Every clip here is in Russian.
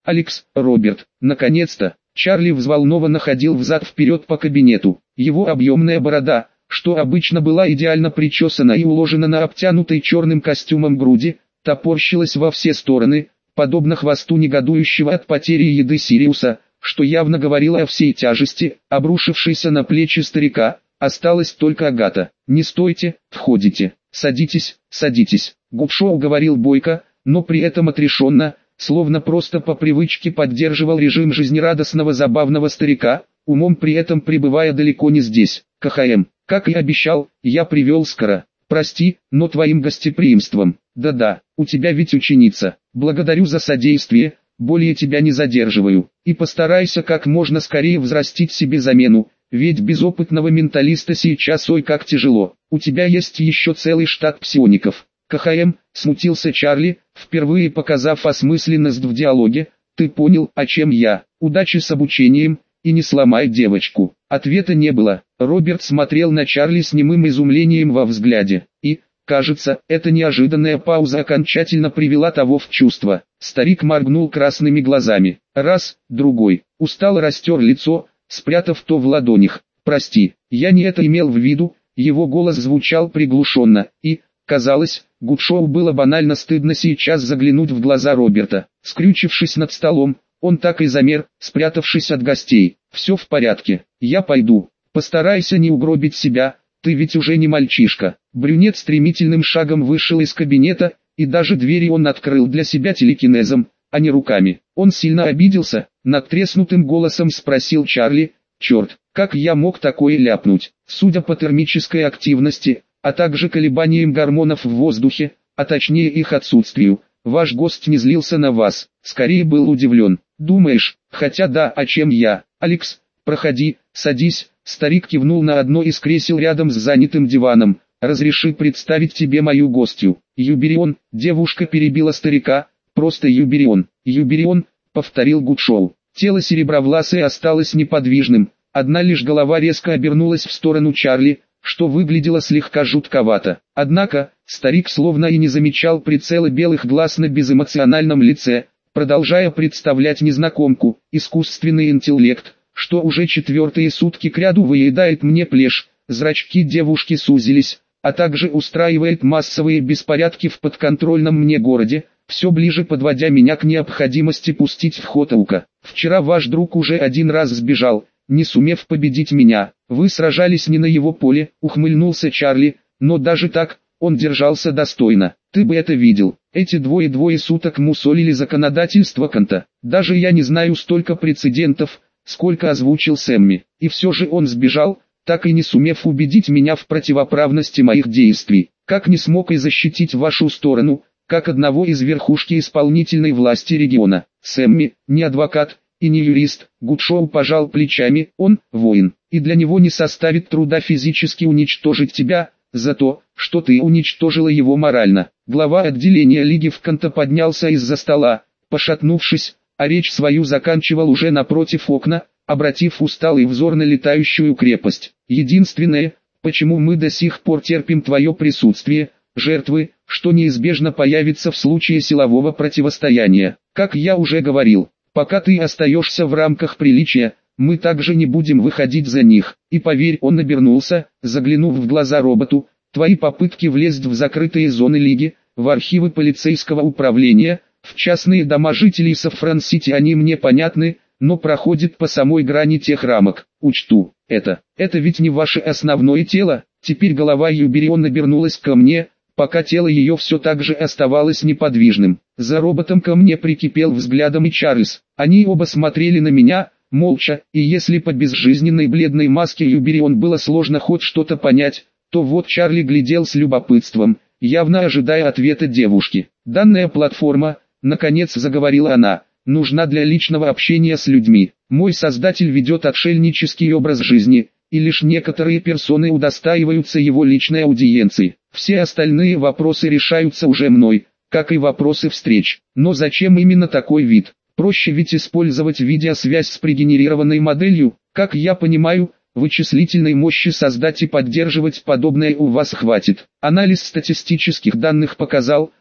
Алекс, Роберт, наконец-то. Чарли взволнованно ходил взад-вперед по кабинету. Его объемная борода, что обычно была идеально причесана и уложена на обтянутой черным костюмом груди, топорщилась во все стороны, подобно хвосту негодующего от потери еды Сириуса, что явно говорило о всей тяжести, обрушившейся на плечи старика. Осталась только Агата. «Не стойте, входите. Садитесь, садитесь», — Гудшоу говорил бойко, но при этом отрешенно, словно просто по привычке поддерживал режим жизнерадостного забавного старика, умом при этом пребывая далеко не здесь. КХМ, как и обещал, я привел скоро. Прости, но твоим гостеприимством. Да-да, у тебя ведь ученица. Благодарю за содействие, более тебя не задерживаю. И постарайся как можно скорее взрастить себе замену, ведь без опытного менталиста сейчас ой как тяжело. У тебя есть еще целый штат псиоников. КХМ, смутился Чарли, впервые показав осмысленность в диалоге. Ты понял, о чем я? Удачи с обучением, и не сломай девочку. Ответа не было. Роберт смотрел на Чарли с немым изумлением во взгляде. И, кажется, эта неожиданная пауза окончательно привела того в чувство. Старик моргнул красными глазами. Раз, другой. Устало растер лицо, спрятав то в ладонях. «Прости, я не это имел в виду», его голос звучал приглушенно, и, казалось, Гудшоу было банально стыдно сейчас заглянуть в глаза Роберта. Скрючившись над столом, он так и замер, спрятавшись от гостей. «Все в порядке, я пойду. Постарайся не угробить себя, ты ведь уже не мальчишка». Брюнет стремительным шагом вышел из кабинета, и даже двери он открыл для себя телекинезом, а не руками. Он сильно обиделся, надтреснутым голосом спросил Чарли: «Черт, как я мог такое ляпнуть?» Судя по термической активности, а также колебаниям гормонов в воздухе, а точнее их отсутствию, ваш гость не злился на вас, скорее был удивлен. «Думаешь, хотя да, о чем я?» «Алекс, проходи, садись», старик кивнул на одно из кресел рядом с занятым диваном. «Разреши представить тебе мою гостью». «Юберион», девушка перебила старика, «просто Юберион». «Юберион», повторил Гудшоу. Тело серебровласой осталось неподвижным, одна лишь голова резко обернулась в сторону Чарли, что выглядело слегка жутковато. Однако, старик словно и не замечал прицела белых глаз на безэмоциональном лице, продолжая представлять незнакомку, искусственный интеллект, что уже 4-е сутки кряду выедает мне плешь. Зрачки девушки сузились, а также устраивает массовые беспорядки в подконтрольном мне городе, все ближе подводя меня к необходимости пустить в ход Аука. Вчера ваш друг уже один раз сбежал, не сумев победить меня. Вы сражались не на его поле, ухмыльнулся Чарли, но даже так, он держался достойно. Ты бы это видел. Эти двое суток мусолили законодательство Канта. Даже я не знаю столько прецедентов, сколько озвучил Сэмми. И все же он сбежал, так и не сумев убедить меня в противоправности моих действий. Как не смог и защитить вашу сторону, как одного из верхушки исполнительной власти региона. Сэмми, не адвокат и не юрист, Гудшоу пожал плечами, он воин, и для него не составит труда физически уничтожить тебя, за то, что ты уничтожила его морально. Глава отделения Лиги в Канта поднялся из-за стола, пошатнувшись, а речь свою заканчивал уже напротив окна, обратив усталый взор на летающую крепость. Единственное, почему мы до сих пор терпим твое присутствие, жертвы, что неизбежно появится в случае силового противостояния. Как я уже говорил, пока ты остаешься в рамках приличия, мы также не будем выходить за них. И поверь, он обернулся, заглянув в глаза роботу, твои попытки влезть в закрытые зоны Лиги, в архивы полицейского управления, в частные дома жителей Сафран-Сити они мне понятны, но проходит по самой грани тех рамок. Учту, это ведь не ваше основное тело. Теперь голова Юберион обернулась ко мне, пока тело ее все так же оставалось неподвижным. За роботом ко мне прикипел взглядом и Чарльз. Они оба смотрели на меня, молча, и если по безжизненной бледной маске Юберион было сложно хоть что-то понять, то вот Чарли глядел с любопытством, явно ожидая ответа девушки. «Данная платформа», наконец заговорила она, «нужна для личного общения с людьми. Мой создатель ведет отшельнический образ жизни, и лишь некоторые персоны удостаиваются его личной аудиенции. Все остальные вопросы решаются уже мной, как и вопросы встреч. Но зачем именно такой вид? Проще ведь использовать видеосвязь с прегенерированной моделью. Как я понимаю, вычислительной мощи создать и поддерживать подобное у вас хватит». Анализ статистических данных показал,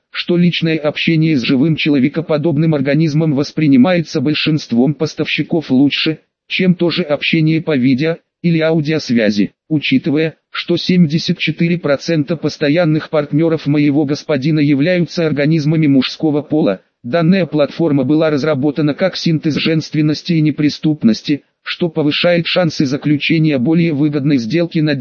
что личное общение с живым человекоподобным организмом воспринимается большинством поставщиков лучше, чем то же общение по видео или аудиосвязи. Учитывая, что 74% постоянных партнеров моего господина являются организмами мужского пола, данная платформа была разработана как синтез женственности и неприступности, что повышает шансы заключения более выгодной сделки на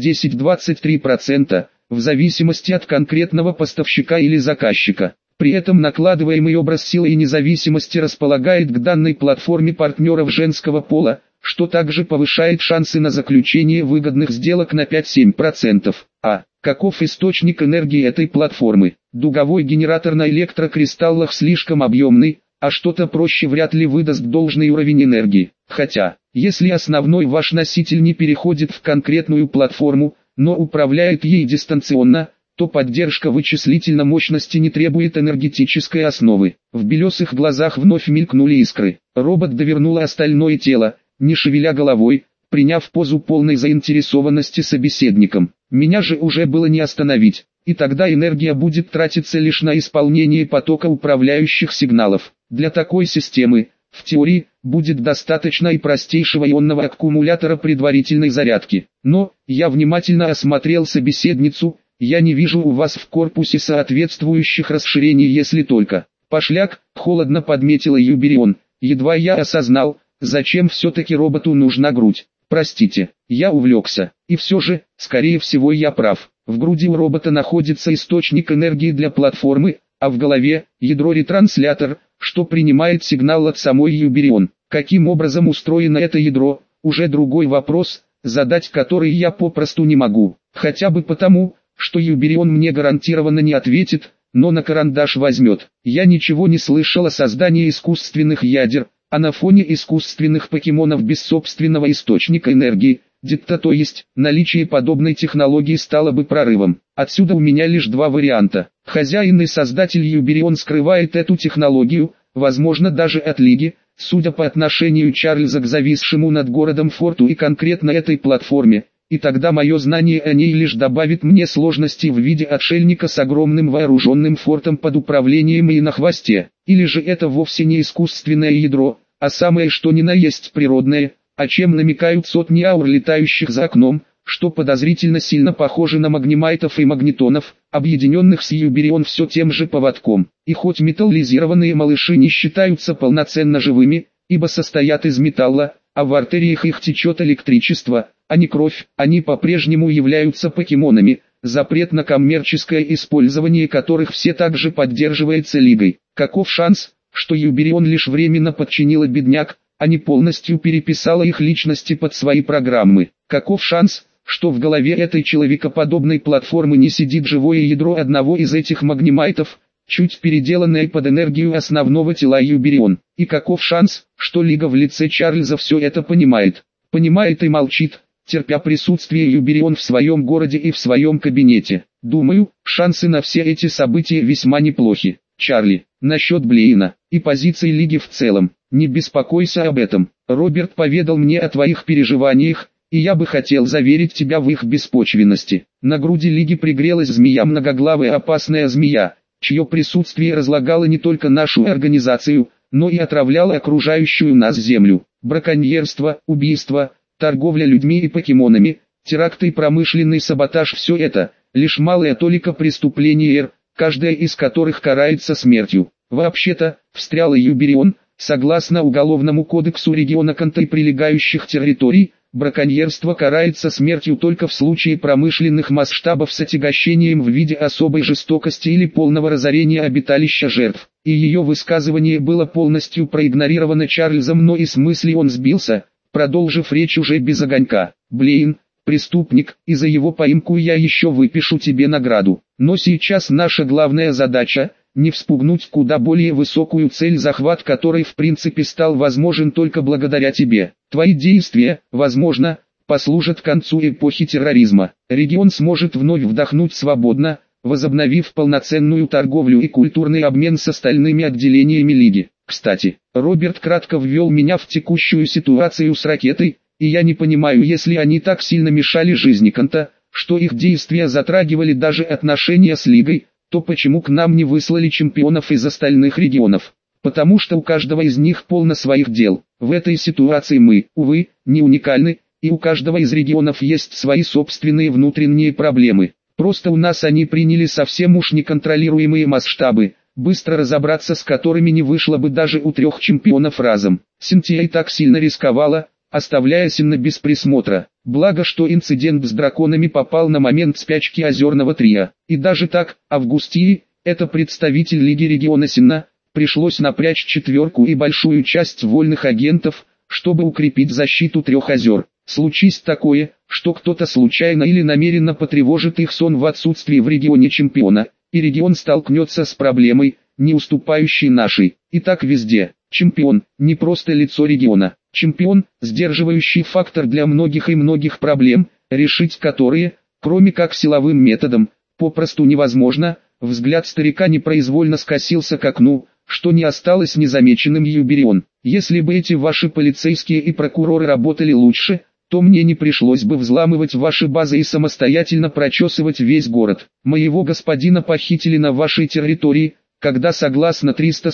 10-23%, в зависимости от конкретного поставщика или заказчика. При этом накладываемый образ силы и независимости располагает к данной платформе партнеров женского пола, что также повышает шансы на заключение выгодных сделок на 5-7%. Каков источник энергии этой платформы? Дуговой генератор на электрокристаллах слишком объемный, а что-то проще вряд ли выдаст должный уровень энергии. Хотя, если основной ваш носитель не переходит в конкретную платформу, но управляет ей дистанционно, то поддержка вычислительной мощности не требует энергетической основы. В белесых глазах вновь мелькнули искры. Робот довернул остальное тело, не шевеля головой, приняв позу полной заинтересованности собеседником. Меня же уже было не остановить, и тогда энергия будет тратиться лишь на исполнение потока управляющих сигналов. Для такой системы, в теории, будет достаточно и простейшего ионного аккумулятора предварительной зарядки. Но, я внимательно осмотрел собеседницу, я не вижу у вас в корпусе соответствующих расширений, если только. Пошляк, холодно подметила Юберион, едва я осознал, зачем все-таки роботу нужна грудь. Простите, я увлекся, и все же, скорее всего я прав. В груди у робота находится источник энергии для платформы, а в голове – ядро-ретранслятор, что принимает сигнал от самой Юберион. Каким образом устроено это ядро, уже другой вопрос, задать который я попросту не могу. Хотя бы потому, что Юберион мне гарантированно не ответит, но на карандаш возьмет. Я ничего не слышал о создании искусственных ядер, а на фоне искусственных покемонов без собственного источника энергии, то есть, наличие подобной технологии стало бы прорывом. Отсюда у меня лишь два варианта. Хозяин и создатель Юберион скрывает эту технологию, возможно даже от Лиги, судя по отношению Чарльза к зависшему над городом форту и конкретно этой платформе, и тогда мое знание о ней лишь добавит мне сложностей в виде отшельника с огромным вооруженным фортом под управлением и на хвосте. Или же это вовсе не искусственное ядро, а самое что ни на есть природное, о чем намекают сотни аур, летающих за окном, что подозрительно сильно похоже на магнемайтов и магнетонов, объединенных с Юберион все тем же поводком. И хоть металлизированные малыши не считаются полноценно живыми, ибо состоят из металла, а в артериях их течет электричество, а не кровь, они по-прежнему являются покемонами, запрет на коммерческое использование которых все также поддерживается Лигой. Каков шанс, что Юберион лишь временно подчинила бедняк, а не полностью переписала их личности под свои программы? Каков шанс, что в голове этой человекоподобной платформы не сидит живое ядро одного из этих магнемайтов, чуть переделанное под энергию основного тела Юберион? И каков шанс, что Лига в лице Чарльза все это понимает? Понимает и молчит, терпя присутствие Юберион в своем городе и в своем кабинете. Думаю, шансы на все эти события весьма неплохи. Чарли, насчет Блейна и позиции Лиги в целом, не беспокойся об этом. Роберт поведал мне о твоих переживаниях, и я бы хотел заверить тебя в их беспочвенности. На груди Лиги пригрелась змея, многоглавая опасная змея, чье присутствие разлагало не только нашу организацию, но и отравляло окружающую нас землю. Браконьерство, убийство, торговля людьми и покемонами, теракты и промышленный саботаж – все это – лишь малая толика преступлений, каждая из которых карается смертью. Вообще-то, встряла Юберион, согласно Уголовному кодексу региона Канта и прилегающих территорий, браконьерство карается смертью только в случае промышленных масштабов с отягощением в виде особой жестокости или полного разорения обиталища жертв. И ее высказывание было полностью проигнорировано Чарльзом, но и с мысли он сбился, продолжив речь уже без огонька. Блейн, преступник, и за его поимку я еще выпишу тебе награду. Но сейчас наша главная задача – не вспугнуть куда более высокую цель, захват которой в принципе стал возможен только благодаря тебе. Твои действия, возможно, послужат концу эпохи терроризма. Регион сможет вновь вдохнуть свободно, возобновив полноценную торговлю и культурный обмен с остальными отделениями Лиги. Кстати, Роберт кратко ввел меня в текущую ситуацию с ракетой, и я не понимаю, если они так сильно мешали жизни Канта, что их действия затрагивали даже отношения с Лигой, то почему к нам не выслали чемпионов из остальных регионов? Потому что у каждого из них полно своих дел. В этой ситуации мы, увы, не уникальны, и у каждого из регионов есть свои собственные внутренние проблемы. Просто у нас они приняли совсем уж неконтролируемые масштабы, быстро разобраться с которыми не вышло бы даже у 3 чемпионов разом. Синтия и так сильно рисковала, оставляя Синна без присмотра. Благо, что инцидент с драконами попал на момент спячки Озерного трио. И даже так, Августии, это представитель Лиги региона Синна, пришлось напрячь 4 и большую часть вольных агентов, чтобы укрепить защиту 3 озер. Случись такое, что кто-то случайно или намеренно потревожит их сон в отсутствии в регионе чемпиона, и регион столкнется с проблемой, не уступающей нашей. И так везде. Чемпион – не просто лицо региона. Чемпион – сдерживающий фактор для многих и многих проблем, решить которые, кроме как силовым методом, попросту невозможно. Взгляд старика непроизвольно скосился к окну, что не осталось незамеченным Юберион. Если бы эти ваши полицейские и прокуроры работали лучше, то мне не пришлось бы взламывать ваши базы и самостоятельно прочесывать весь город. Моего господина похитили на вашей территории, когда согласно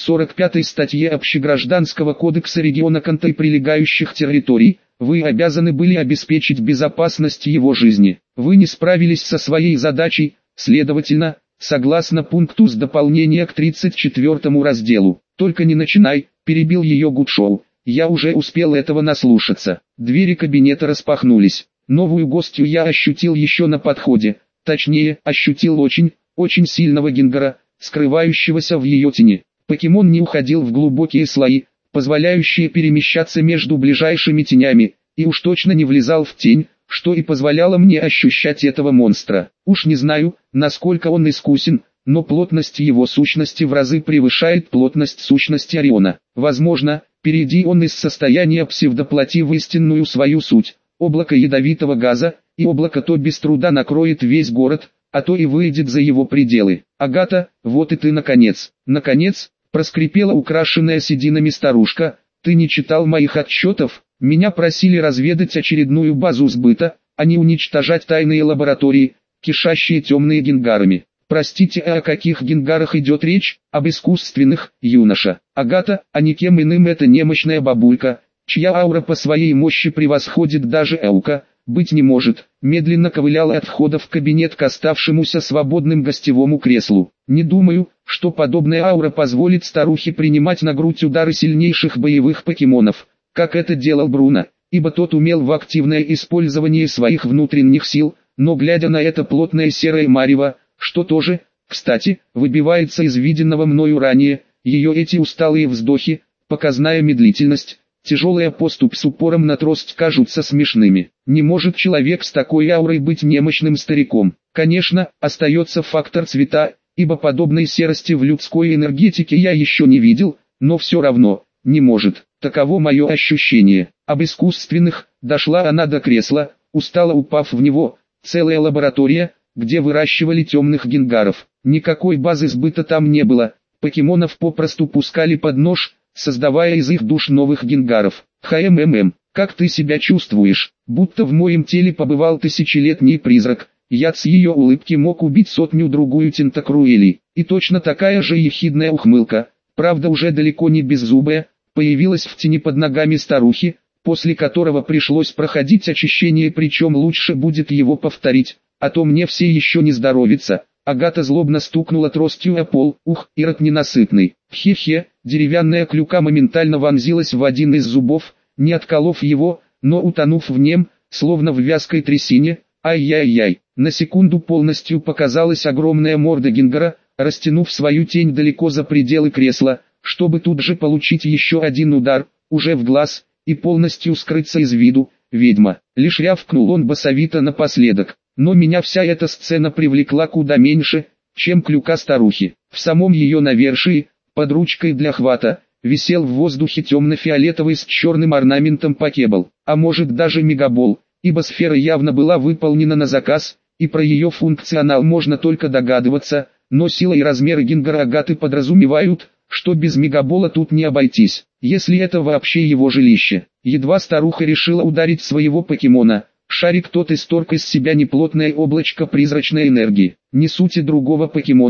345 статье Общегражданского кодекса региона Канта и прилегающих территорий, вы обязаны были обеспечить безопасность его жизни. Вы не справились со своей задачей, следовательно, согласно пункту с дополнения к 34 разделу. Только не начинай, перебил ее Гудшоу. Я уже успел этого наслушаться. Двери кабинета распахнулись. Новую гостью я ощутил еще на подходе. Точнее, ощутил очень сильного Гингара, скрывающегося в ее тени. Покемон не уходил в глубокие слои, позволяющие перемещаться между ближайшими тенями, и уж точно не влезал в тень, что и позволяло мне ощущать этого монстра. Уж не знаю, насколько он искусен, но плотность его сущности в разы превышает плотность сущности Ориона. Возможно, перейди он из состояния псевдоплоти в истинную свою суть, облако ядовитого газа, и облако то без труда накроет весь город, а то и выйдет за его пределы. Агата, вот и ты наконец. Наконец, проскрипела украшенная сединами старушка, ты не читал моих отчетов? Меня просили разведать очередную базу сбыта, а не уничтожать тайные лаборатории, кишащие темными генгарами. Простите, а о каких генгарах идет речь? Об искусственных, юноша. Агата, а никем иным это немощная бабулька, чья аура по своей мощи превосходит даже Эука, быть не может, медленно ковыляла от входа в кабинет к оставшемуся свободным гостевому креслу. Не думаю, что подобная аура позволит старухе принимать на грудь удары сильнейших боевых покемонов, как это делал Бруно, ибо тот умел в активное использование своих внутренних сил, но глядя на это плотное серое марево, что тоже, кстати, выбивается из виденного мною ранее, ее эти усталые вздохи, показная медлительность, тяжелая поступь с упором на трость кажутся смешными. Не может человек с такой аурой быть немощным стариком. Конечно, остается фактор цвета, ибо подобной серости в людской энергетике я еще не видел, но все равно, не может. Таково мое ощущение. Об искусственных, дошла она до кресла, устало упав в него, целая лаборатория, где выращивали темных генгаров. Никакой базы сбыта там не было, покемонов попросту пускали под нож, создавая из их душ новых генгаров. Как ты себя чувствуешь? Будто в моем теле побывал тысячелетний призрак. Яд с ее улыбки мог убить 100-другую тентакруэлей. И точно такая же ехидная ухмылка, правда уже далеко не беззубая, появилась в тени под ногами старухи, после которого пришлось проходить очищение, причем лучше будет его повторить, а то мне все еще не здоровится. Агата злобно стукнула тростью о пол. Ух, ирод ненасытный. Хе-хе, деревянная клюка моментально вонзилась в один из зубов, не отколов его, но утонув в нем, словно в вязкой трясине. Ай-яй-яй. На секунду полностью показалась огромная морда Гингара, растянув свою тень далеко за пределы кресла, чтобы тут же получить еще один удар, уже в глаз, и полностью скрыться из виду. Ведьма. Лишь рявкнул он басовито напоследок. Но меня вся эта сцена привлекла куда меньше, чем клюка старухи. В самом ее навершии, под ручкой для хвата, висел в воздухе темно-фиолетовый с черным орнаментом покебол, а может даже мегабол, ибо сфера явно была выполнена на заказ, и про ее функционал можно только догадываться, но сила и размеры Гингара Агаты подразумевают, что без мегабола тут не обойтись, если это вообще его жилище. Едва старуха решила ударить своего покемона, шарик тот исторг из себя неплотное облачко призрачной энергии. Не сути другого покемона,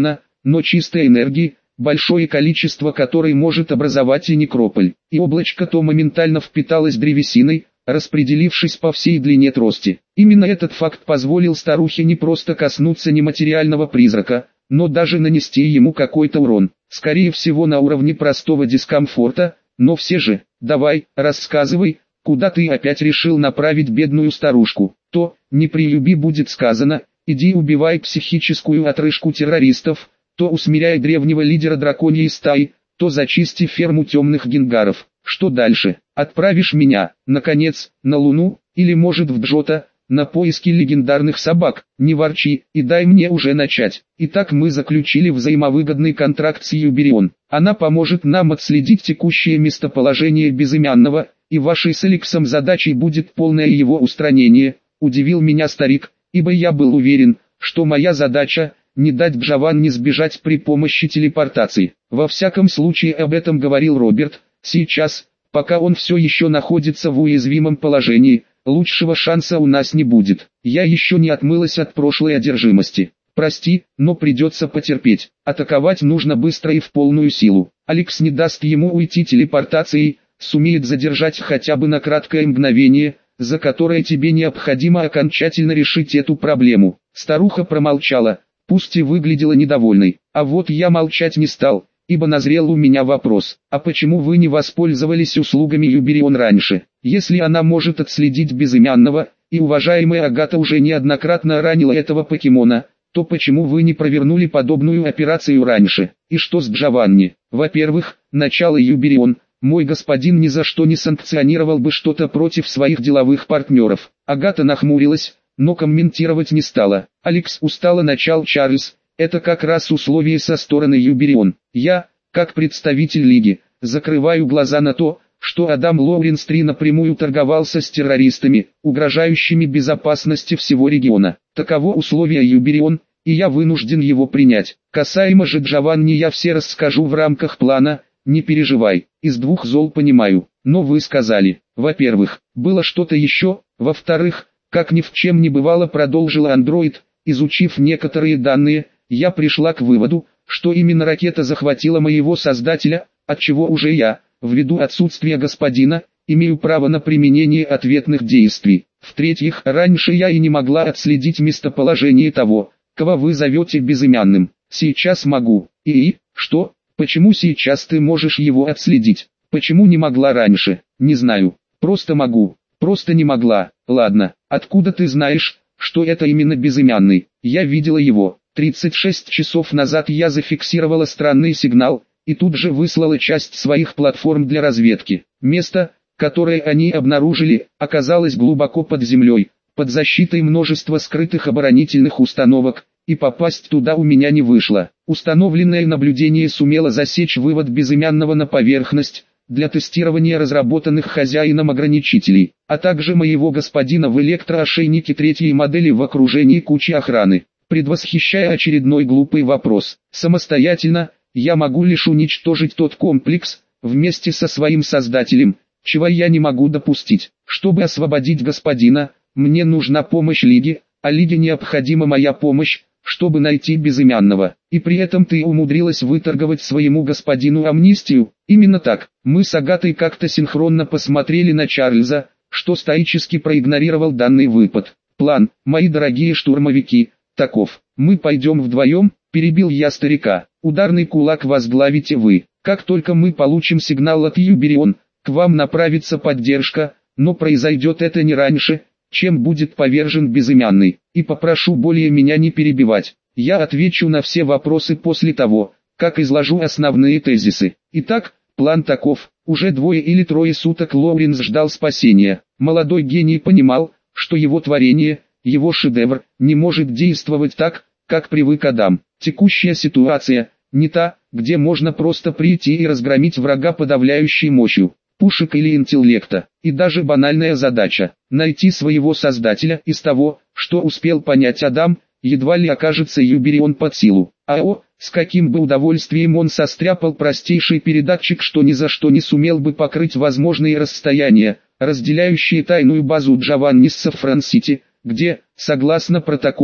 но чистой энергии, большое количество которой может образовать и некрополь. И облачко то моментально впиталось древесиной, распределившись по всей длине трости. Именно этот факт позволил старухе не просто коснуться нематериального призрака, но даже нанести ему какой-то урон. Скорее всего на уровне простого дискомфорта, но все же, давай, рассказывай, куда ты опять решил направить бедную старушку. То, не прелюби будет сказано, иди убивай психическую отрыжку террористов, то усмиряй древнего лидера драконьей стаи, то зачисти ферму темных генгаров. Что дальше? Отправишь меня, наконец, на Луну, или может в Джота, на поиски легендарных собак? Не ворчи, и дай мне уже начать. Итак, мы заключили взаимовыгодный контракт с Юберион. Она поможет нам отследить текущее местоположение безымянного, и вашей с Алексом задачей будет полное его устранение. Удивил меня старик, ибо я был уверен, что моя задача – не дать Джованни сбежать при помощи телепортации. Во всяком случае об этом говорил Роберт. Сейчас, пока он все еще находится в уязвимом положении, лучшего шанса у нас не будет. Я еще не отмылась от прошлой одержимости. Прости, но придется потерпеть. Атаковать нужно быстро и в полную силу. Алекс не даст ему уйти телепортацией, сумеет задержать хотя бы на краткое мгновение, за которое тебе необходимо окончательно решить эту проблему. Старуха промолчала, пусть и выглядела недовольной. А вот я молчать не стал, ибо назрел у меня вопрос. А почему вы не воспользовались услугами Юберион раньше? Если она может отследить безымянного, и уважаемая Агата уже неоднократно ранила этого покемона, то почему вы не провернули подобную операцию раньше? И что с Джованни? Во-первых, начало Юберион, мой господин ни за что не санкционировал бы что-то против своих деловых партнеров. Агата нахмурилась, но комментировать не стала. Алекс устало начал Чарльз. Это как раз условие со стороны Юберион. Я, как представитель Лиги, закрываю глаза на то, что Адам Лоуренс-3 напрямую торговался с террористами, угрожающими безопасности всего региона. Таково условие Юберион, и я вынужден его принять. Касаемо же Джованни я все расскажу в рамках плана, не переживай, из двух зол понимаю. Но вы сказали, во-первых, было что-то еще, во-вторых, как ни в чем не бывало продолжила андроид, изучив некоторые данные, я пришла к выводу, что именно ракета захватила моего создателя, отчего уже я, ввиду отсутствия господина, имею право на применение ответных действий. В-третьих, раньше я и не могла отследить местоположение того, кого вы зовете безымянным. Сейчас могу. И, что? Почему сейчас ты можешь его отследить? Почему не могла раньше? Не знаю. Просто могу. Просто не могла. Ладно, откуда ты знаешь, что это именно безымянный? Я видела его. 36 часов назад я зафиксировала странный сигнал, и тут же выслала часть своих платформ для разведки. Место, которое они обнаружили, оказалось глубоко под землей, под защитой множества скрытых оборонительных установок, и попасть туда у меня не вышло. Установленное наблюдение сумело засечь вывод безымянного на поверхность, для тестирования разработанных хозяином ограничителей, а также моего господина в электроошейнике третьей модели в окружении кучи охраны. Предвосхищая очередной глупый вопрос, самостоятельно, я могу лишь уничтожить тот комплекс, вместе со своим создателем, чего я не могу допустить. Чтобы освободить господина, мне нужна помощь Лиги, а Лиге необходима моя помощь, чтобы найти безымянного. И при этом ты умудрилась выторговать своему господину амнистию. Именно так, мы с Агатой как-то синхронно посмотрели на Чарльза, что стоически проигнорировал данный выпад. План, мои дорогие штурмовики, таков. Мы пойдем вдвоем, перебил я старика. Ударный кулак возглавите вы. Как только мы получим сигнал от Юберион, к вам направится поддержка, но произойдет это не раньше, чем будет повержен безымянный. И попрошу более меня не перебивать. Я отвечу на все вопросы после того, как изложу основные тезисы. Итак, план таков. Уже 2 или 3 суток Лоуренс ждал спасения. Молодой гений понимал, что его творение, его шедевр, не может действовать так, как привык Адам. Текущая ситуация, не та, где можно просто прийти и разгромить врага подавляющей мощью пушек или интеллекта. И даже банальная задача – найти своего создателя из того, что успел понять Адам, едва ли окажется Юберион под силу. С каким бы удовольствием он состряпал простейший передатчик, что ни за что не сумел бы покрыть возможные расстояния, разделяющие тайную базу Джованни с Сафран-Сити, где, согласно протоколам,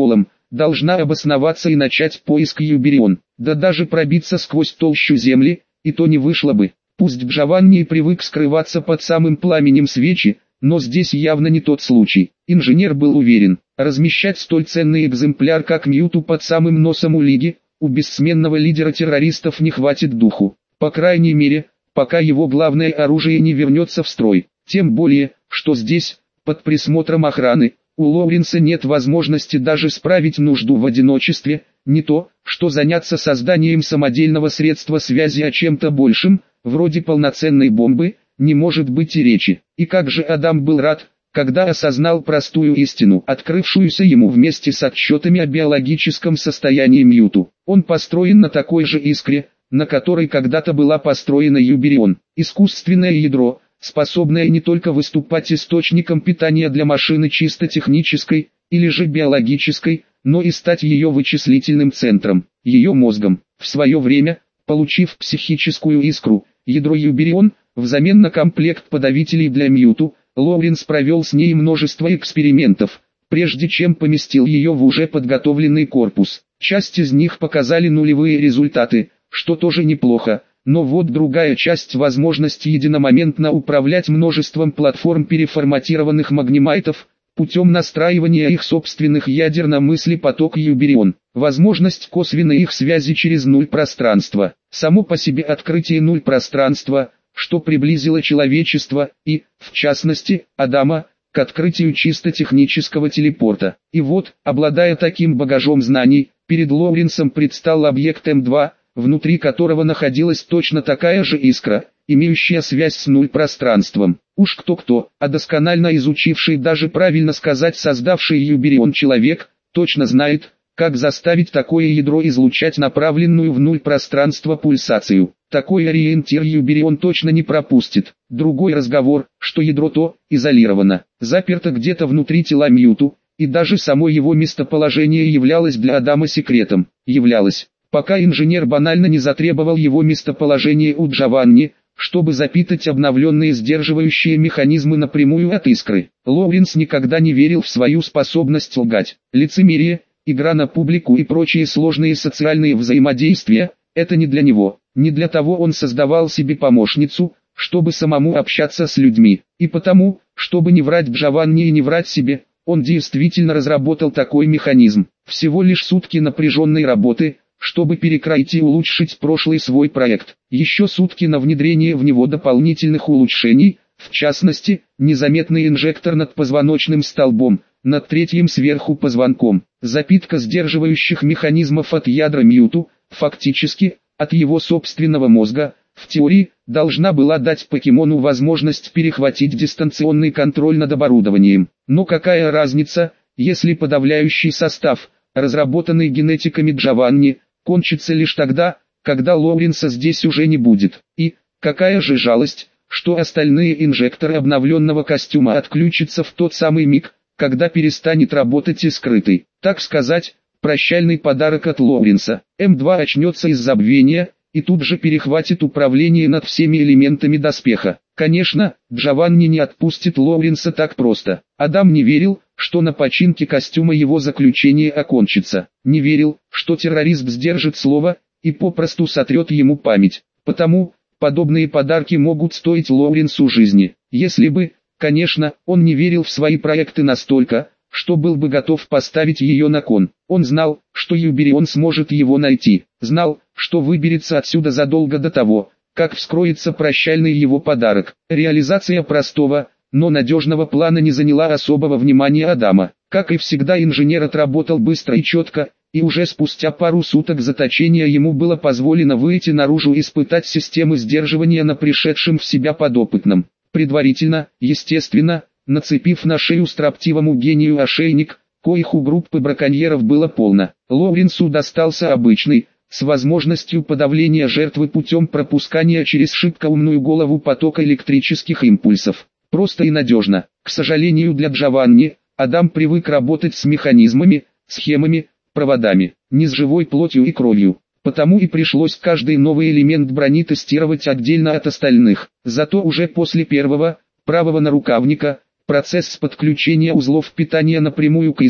должна обосноваться и начать поиск Юберион. Да даже пробиться сквозь толщу земли, и то не вышло бы. Пусть Джованни и привык скрываться под самым пламенем свечи, но здесь явно не тот случай. Инженер был уверен, размещать столь ценный экземпляр как Мьюту под самым носом у Лиги, у бессменного лидера террористов не хватит духу. По крайней мере, пока его главное оружие не вернется в строй. Тем более, что здесь, под присмотром охраны, у Лоуренса нет возможности даже справить нужду в одиночестве, не то, что заняться созданием самодельного средства связи, о чем-то большем, вроде полноценной бомбы, не может быть и речи. И как же Адам был рад, когда осознал простую истину, открывшуюся ему вместе с отчетами о биологическом состоянии Мьюту. Он построен на такой же искре, на которой когда-то была построена Юберион. Искусственное ядро, способное не только выступать источником питания для машины чисто технической, или же биологической, но и стать ее вычислительным центром, ее мозгом. В свое время, получив психическую искру, ядро Юберион, взамен на комплект подавителей для Мьюту, Лоуренс провел с ней множество экспериментов, прежде чем поместил ее в уже подготовленный корпус. Часть из них показали нулевые результаты, что тоже неплохо, но вот другая часть — возможность единомоментно управлять множеством платформ переформатированных магнемайтов, путем настраивания их собственных ядер на мыслепоток Юберион. Возможность косвенной их связи через нуль пространства. Само по себе открытие нуль пространства, что приблизило человечество и, в частности, Адама, к открытию чисто технического телепорта. И вот, обладая таким багажом знаний, перед Лоуренсом предстал объект М2, внутри которого находилась точно такая же искра, имеющая связь с нуль пространством. Уж кто-кто, а досконально изучивший, даже правильно сказать создавший Юберион человек, точно знает, как заставить такое ядро излучать направленную в нуль пространство пульсацию. Такой ориентир Юберион точно не пропустит. Другой разговор, что ядро то изолировано, заперто где-то внутри тела Мьюту, и даже само его местоположение являлось для Адама секретом. Являлось, пока инженер банально не затребовал его местоположение у Джованни, чтобы запитать обновленные сдерживающие механизмы напрямую от искры. Лоуренс никогда не верил в свою способность лгать. Лицемерие, игра на публику и прочие сложные социальные взаимодействия – это не для него. Не для того он создавал себе помощницу, чтобы самому общаться с людьми. И потому, чтобы не врать Джованни и не врать себе, он действительно разработал такой механизм. Всего лишь сутки напряженной работы, чтобы перекроить и улучшить прошлый свой проект. Еще сутки на внедрение в него дополнительных улучшений, в частности, незаметный инжектор над позвоночным столбом, над третьим сверху позвонком, запитка сдерживающих механизмов от ядра Мьюту, фактически, от его собственного мозга, в теории, должна была дать покемону возможность перехватить дистанционный контроль над оборудованием. Но какая разница, если подавляющий состав, разработанный генетиками Джованни, кончится лишь тогда, когда Лоуренса здесь уже не будет. И, какая же жалость, что остальные инжекторы обновленного костюма отключатся в тот самый миг, когда перестанет работать и скрытый, так сказать, прощальный подарок от Лоуренса. М2 очнется из забвения, и тут же перехватит управление над всеми элементами доспеха. Конечно, Джованни не отпустит Лоуренса так просто. Адам не верил, что на починке костюма его заключение окончится. Не верил, что террорист сдержит слово и попросту сотрет ему память. Потому, подобные подарки могут стоить Лоуренсу жизни. Если бы, конечно, он не верил в свои проекты настолько, что был бы готов поставить ее на кон. Он знал, что Юберион сможет его найти. Знал, что выберется отсюда задолго до того, как вскроется прощальный его подарок. Реализация простого, но надежного плана не заняла особого внимания Адама. Как и всегда, инженер отработал быстро и четко, и уже спустя пару суток заточения ему было позволено выйти наружу и испытать системы сдерживания на пришедшем в себя подопытном. Предварительно, естественно, нацепив на шею строптивому гению ошейник, коих у группы браконьеров было полно. Лоуренсу достался обычный, с возможностью подавления жертвы путем пропускания через шибко умную голову потока электрических импульсов. Просто и надежно. К сожалению для Джованни, Адам привык работать с механизмами, схемами, проводами, не с живой плотью и кровью. Потому и пришлось каждый новый элемент брони тестировать отдельно от остальных. Зато уже после первого, правого нарукавника, процесс подключения узлов питания напрямую к искре,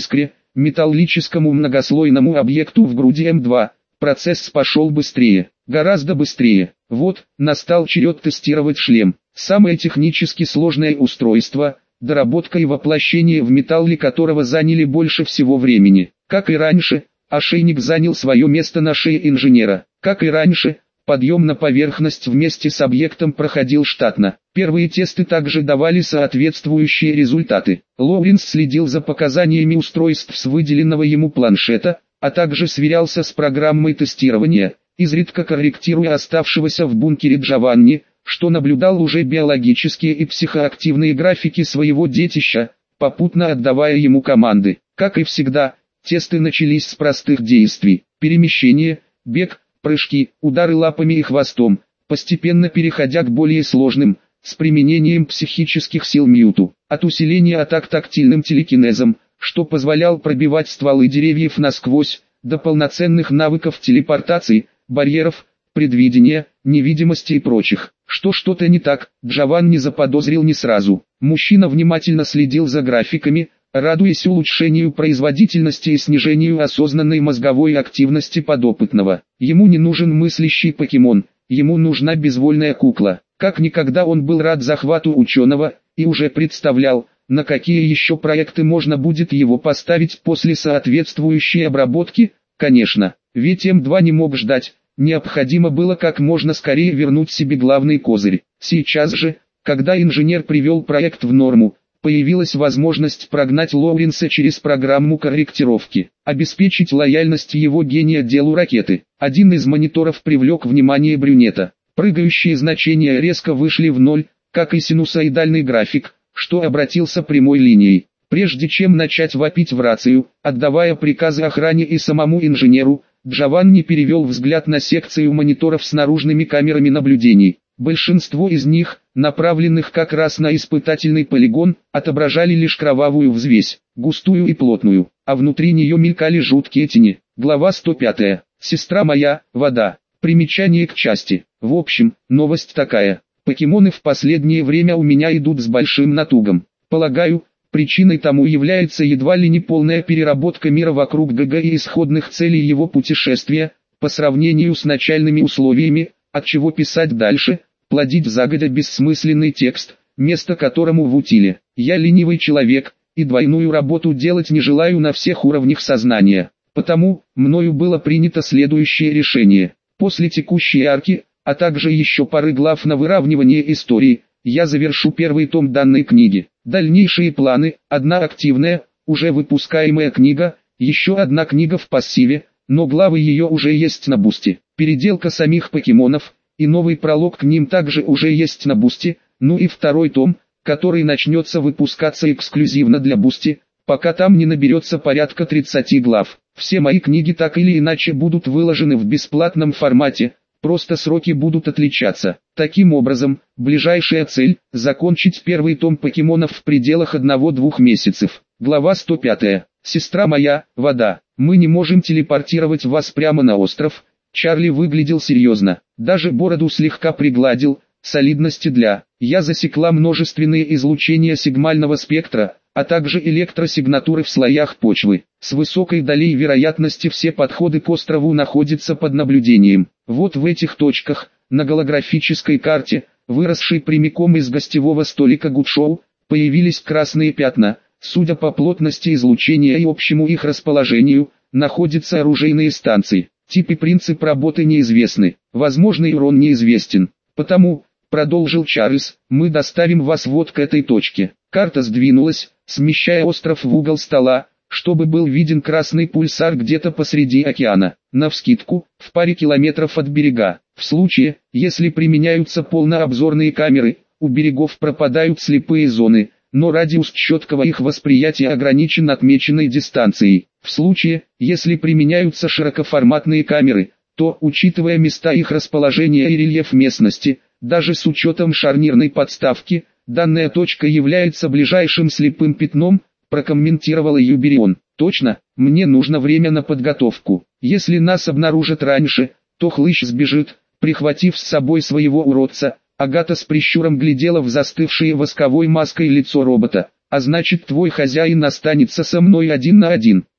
металлическому многослойному объекту в груди М2. Процесс пошел быстрее, гораздо быстрее. Вот, настал черед тестировать шлем. Самое технически сложное устройство, доработка и воплощение в металле которого заняли больше всего времени. Как и раньше, ошейник занял свое место на шее инженера. Как и раньше, подъем на поверхность вместе с объектом проходил штатно. Первые тесты также давали соответствующие результаты. Лоуренс следил за показаниями устройств с выделенного ему планшета, а также сверялся с программой тестирования, изредка корректируя оставшегося в бункере Джованни, что наблюдал уже биологические и психоактивные графики своего детища, попутно отдавая ему команды. Как и всегда, тесты начались с простых действий: перемещение, бег, прыжки, удары лапами и хвостом, постепенно переходя к более сложным, с применением психических сил Мьюту, от усиления атак тактильным телекинезом, что позволял пробивать стволы деревьев насквозь, до полноценных навыков телепортации, барьеров, предвидения, невидимости и прочих. Что-то не так, Джованни заподозрил не сразу. Мужчина внимательно следил за графиками, радуясь улучшению производительности и снижению осознанной мозговой активности подопытного. Ему не нужен мыслящий покемон, ему нужна безвольная кукла. Как никогда он был рад захвату ученого, и уже представлял, на какие еще проекты можно будет его поставить после соответствующей обработки. Конечно, ведь М2 не мог ждать, необходимо было как можно скорее вернуть себе главный козырь. Сейчас же, когда инженер привел проект в норму, появилась возможность прогнать Лоуренса через программу корректировки, обеспечить лояльность его гения делу ракеты. Один из мониторов привлек внимание брюнета. Прыгающие значения резко вышли в ноль, как и синусоидальный график, что обратился прямой линией. Прежде чем начать вопить в рацию, отдавая приказы охране и самому инженеру, Джованни перевел взгляд на секцию мониторов с наружными камерами наблюдений. Большинство из них, направленных как раз на испытательный полигон, отображали лишь кровавую взвесь, густую и плотную, а внутри нее мелькали жуткие тени. Глава 105. Сестра моя, вода. Примечание к части. В общем, новость такая. Покемоны в последнее время у меня идут с большим натугом. Полагаю, причиной тому является едва ли не полная переработка мира вокруг ГГ и исходных целей его путешествия, по сравнению с начальными условиями, от чего писать дальше, плодить загодя бессмысленный текст, место которому в утиле. Я ленивый человек, и двойную работу делать не желаю на всех уровнях сознания. Потому, мною было принято следующее решение. После текущей арки, а также еще пары глав на выравнивание истории, я завершу первый том данной книги. Дальнейшие планы: одна активная, уже выпускаемая книга, еще одна книга в пассиве, но главы ее уже есть на бусте. Переделка самих покемонов, и новый пролог к ним также уже есть на бусте, ну и второй том, который начнется выпускаться эксклюзивно для бусти, пока там не наберется порядка 30 глав. Все мои книги так или иначе будут выложены в бесплатном формате, просто сроки будут отличаться. Таким образом, ближайшая цель – закончить первый том покемонов в пределах 1-2 месяцев. Глава 105. Сестра моя, вода. Мы не можем телепортировать вас прямо на остров. Чарли выглядел серьезно, даже бороду слегка пригладил, солидности для. Я засекла множественные излучения сигнального спектра, а также электросигнатуры в слоях почвы. С высокой долей вероятности все подходы к острову находятся под наблюдением. Вот в этих точках, на голографической карте, выросшей прямиком из гостевого столика Гудшоу, появились красные пятна. Судя по плотности излучения и общему их расположению, находятся оружейные станции. Тип и принцип работы неизвестны, возможный урон неизвестен. Потому, продолжил Чарльз, мы доставим вас вот к этой точке. Карта сдвинулась, смещая остров в угол стола, чтобы был виден красный пульсар где-то посреди океана, навскидку, в паре километров от берега. В случае, если применяются полнообзорные камеры, у берегов пропадают слепые зоны, но радиус четкого их восприятия ограничен отмеченной дистанцией. В случае, если применяются широкоформатные камеры, то, учитывая места их расположения и рельеф местности, даже с учетом шарнирной подставки, данная точка является ближайшим слепым пятном, прокомментировала Юберион. Точно, мне нужно время на подготовку. Если нас обнаружат раньше, то хлыщ сбежит, прихватив с собой своего уродца. Агата с прищуром глядела в застывшее восковой маской лицо робота. А значит, твой хозяин останется со мной 1 на 1.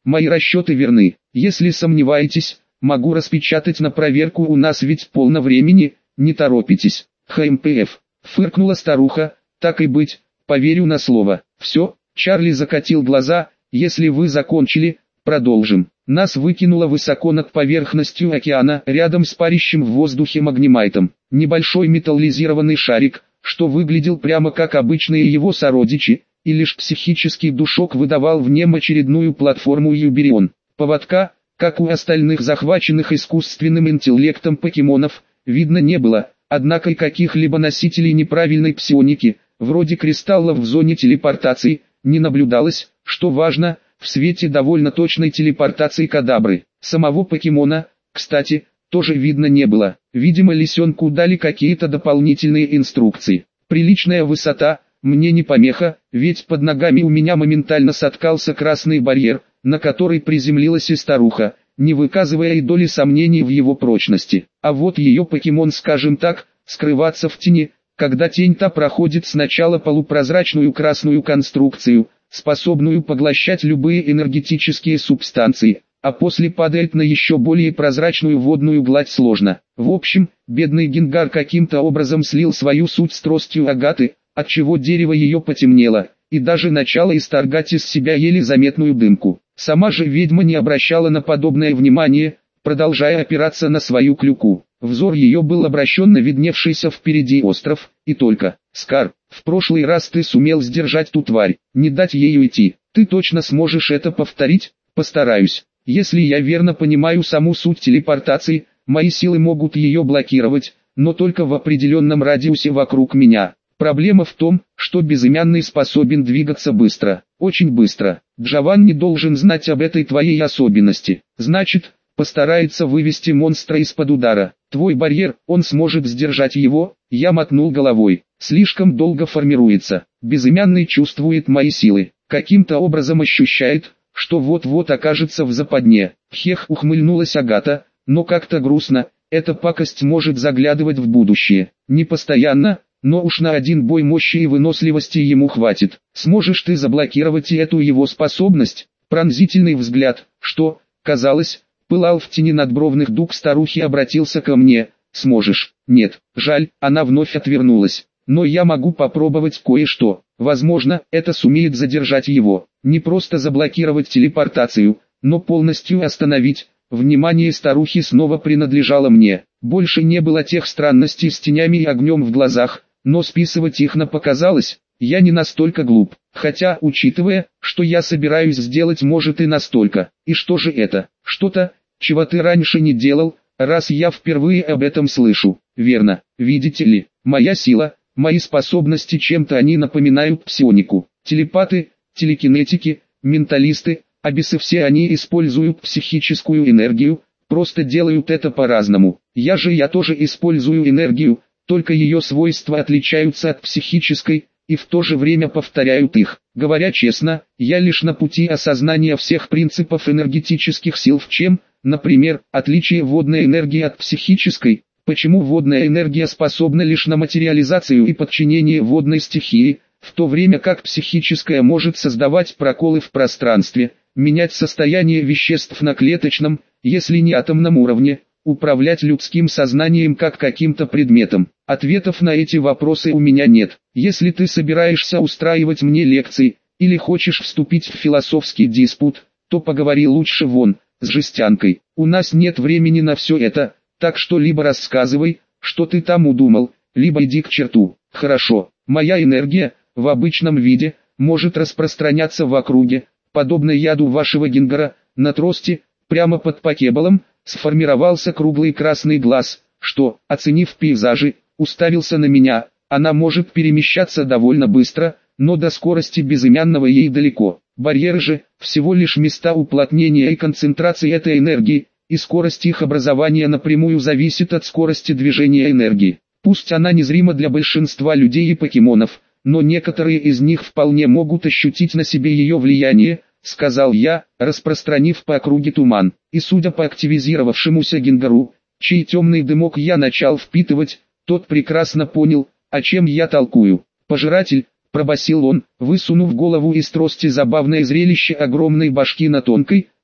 мои расчеты верны. Если сомневаетесь, могу распечатать на проверку, у нас ведь полно времени, не торопитесь. ХМПФ. Фыркнула старуха, так и быть, поверю на слово. Все, Чарли закатил глаза, если вы закончили, продолжим. Нас выкинуло высоко над поверхностью океана, рядом с парящим в воздухе магнемайтом. Небольшой металлизированный шарик, что выглядел прямо как обычные его сородичи, и лишь психический душок выдавал в нем очередную платформу Юберион. Поводка, как у остальных захваченных искусственным интеллектом покемонов, видно не было, однако и каких-либо носителей неправильной псионики, вроде кристаллов в зоне телепортации, не наблюдалось, что важно, в свете довольно точной телепортации Кадабры. Самого покемона, кстати, тоже видно не было. Видимо, лисенку дали какие-то дополнительные инструкции. Приличная высота, мне не помеха, ведь под ногами у меня моментально соткался красный барьер, на который приземлилась и старуха, не выказывая и доли сомнений в его прочности. А вот ее покемон, скажем так, скрываться в тени, когда тень-то проходит сначала полупрозрачную красную конструкцию, способную поглощать любые энергетические субстанции, а после падает на еще более прозрачную водную гладь сложно. В общем, бедный Генгар каким-то образом слил свою суть с тростью Агаты, отчего дерево ее потемнело, и даже начало исторгать из себя еле заметную дымку. Сама же ведьма не обращала на подобное внимания, продолжая опираться на свою клюку. Взор ее был обращен на видневшийся впереди остров, и только. «Скар, в прошлый раз ты сумел сдержать ту тварь, не дать ей уйти. Ты точно сможешь это повторить?» «Постараюсь. Если я верно понимаю саму суть телепортации, мои силы могут ее блокировать, но только в определенном радиусе вокруг меня. Проблема в том, что безымянный способен двигаться быстро, очень быстро. Джован не должен знать об этой твоей особенности. Значит, постарается вывести монстра из-под удара. Твой барьер, он сможет сдержать его?» Я мотнул головой. «Слишком долго формируется. Безымянный чувствует мои силы. Каким-то образом ощущает, что вот-вот окажется в западне». Хех, ухмыльнулась Агата, но как-то грустно. Эта пакость может заглядывать в будущее. Не постоянно, но уж на один бой мощи и выносливости ему хватит. Сможешь ты заблокировать и эту его способность? Пронзительный взгляд, что, казалось, пылал в тени надбровных дуг старухи, обратился ко мне. «Сможешь?» «Нет, жаль», она вновь отвернулась. «Но я могу попробовать кое-что. Возможно, это сумеет задержать его. Не просто заблокировать телепортацию, но полностью остановить». Внимание старухи снова принадлежало мне. Больше не было тех странностей с тенями и огнем в глазах, но списывать их на показалось. Я не настолько глуп, хотя, учитывая, что я собираюсь сделать, может и настолько. И что же это? Что-то, чего ты раньше не делал, раз я впервые об этом слышу. Верно, видите ли, моя сила, мои способности, чем-то они напоминают псионику. Телепаты, телекинетики, менталисты, абисы, все они используют психическую энергию, просто делают это по-разному. Я тоже использую энергию, только ее свойства отличаются от психической, и в то же время повторяют их. Говоря честно, я лишь на пути осознания всех принципов энергетических сил, в чем, например, отличие водной энергии от психической. Почему водная энергия способна лишь на материализацию и подчинение водной стихии, в то время как психическая может создавать проколы в пространстве, менять состояние веществ на клеточном, если не атомном уровне, управлять людским сознанием как каким-то предметом? Ответов на эти вопросы у меня нет. Если ты собираешься устраивать мне лекции, или хочешь вступить в философский диспут, то поговори лучше вон, с жестянкой. У нас нет времени на все это, так что либо рассказывай, что ты там удумал, либо иди к черту. Хорошо, моя энергия, в обычном виде, может распространяться в округе, подобно яду вашего Генгара. На тросте, прямо под покебалом, сформировался круглый красный глаз, что, оценив пейзажи, уставился на меня. Она может перемещаться довольно быстро, но до скорости безымянного ей далеко. Барьеры же, всего лишь места уплотнения и концентрации этой энергии, и скорость их образования напрямую зависит от скорости движения энергии. Пусть она незрима для большинства людей и покемонов, но некоторые из них вполне могут ощутить на себе ее влияние, сказал я, распространив по округе туман. И судя по активизировавшемуся Генгару, чей темный дымок я начал впитывать, тот прекрасно понял, о чем я толкую. «Пожиратель», — пробасил он, высунув голову из трости. Забавное зрелище огромной башки на тонкой,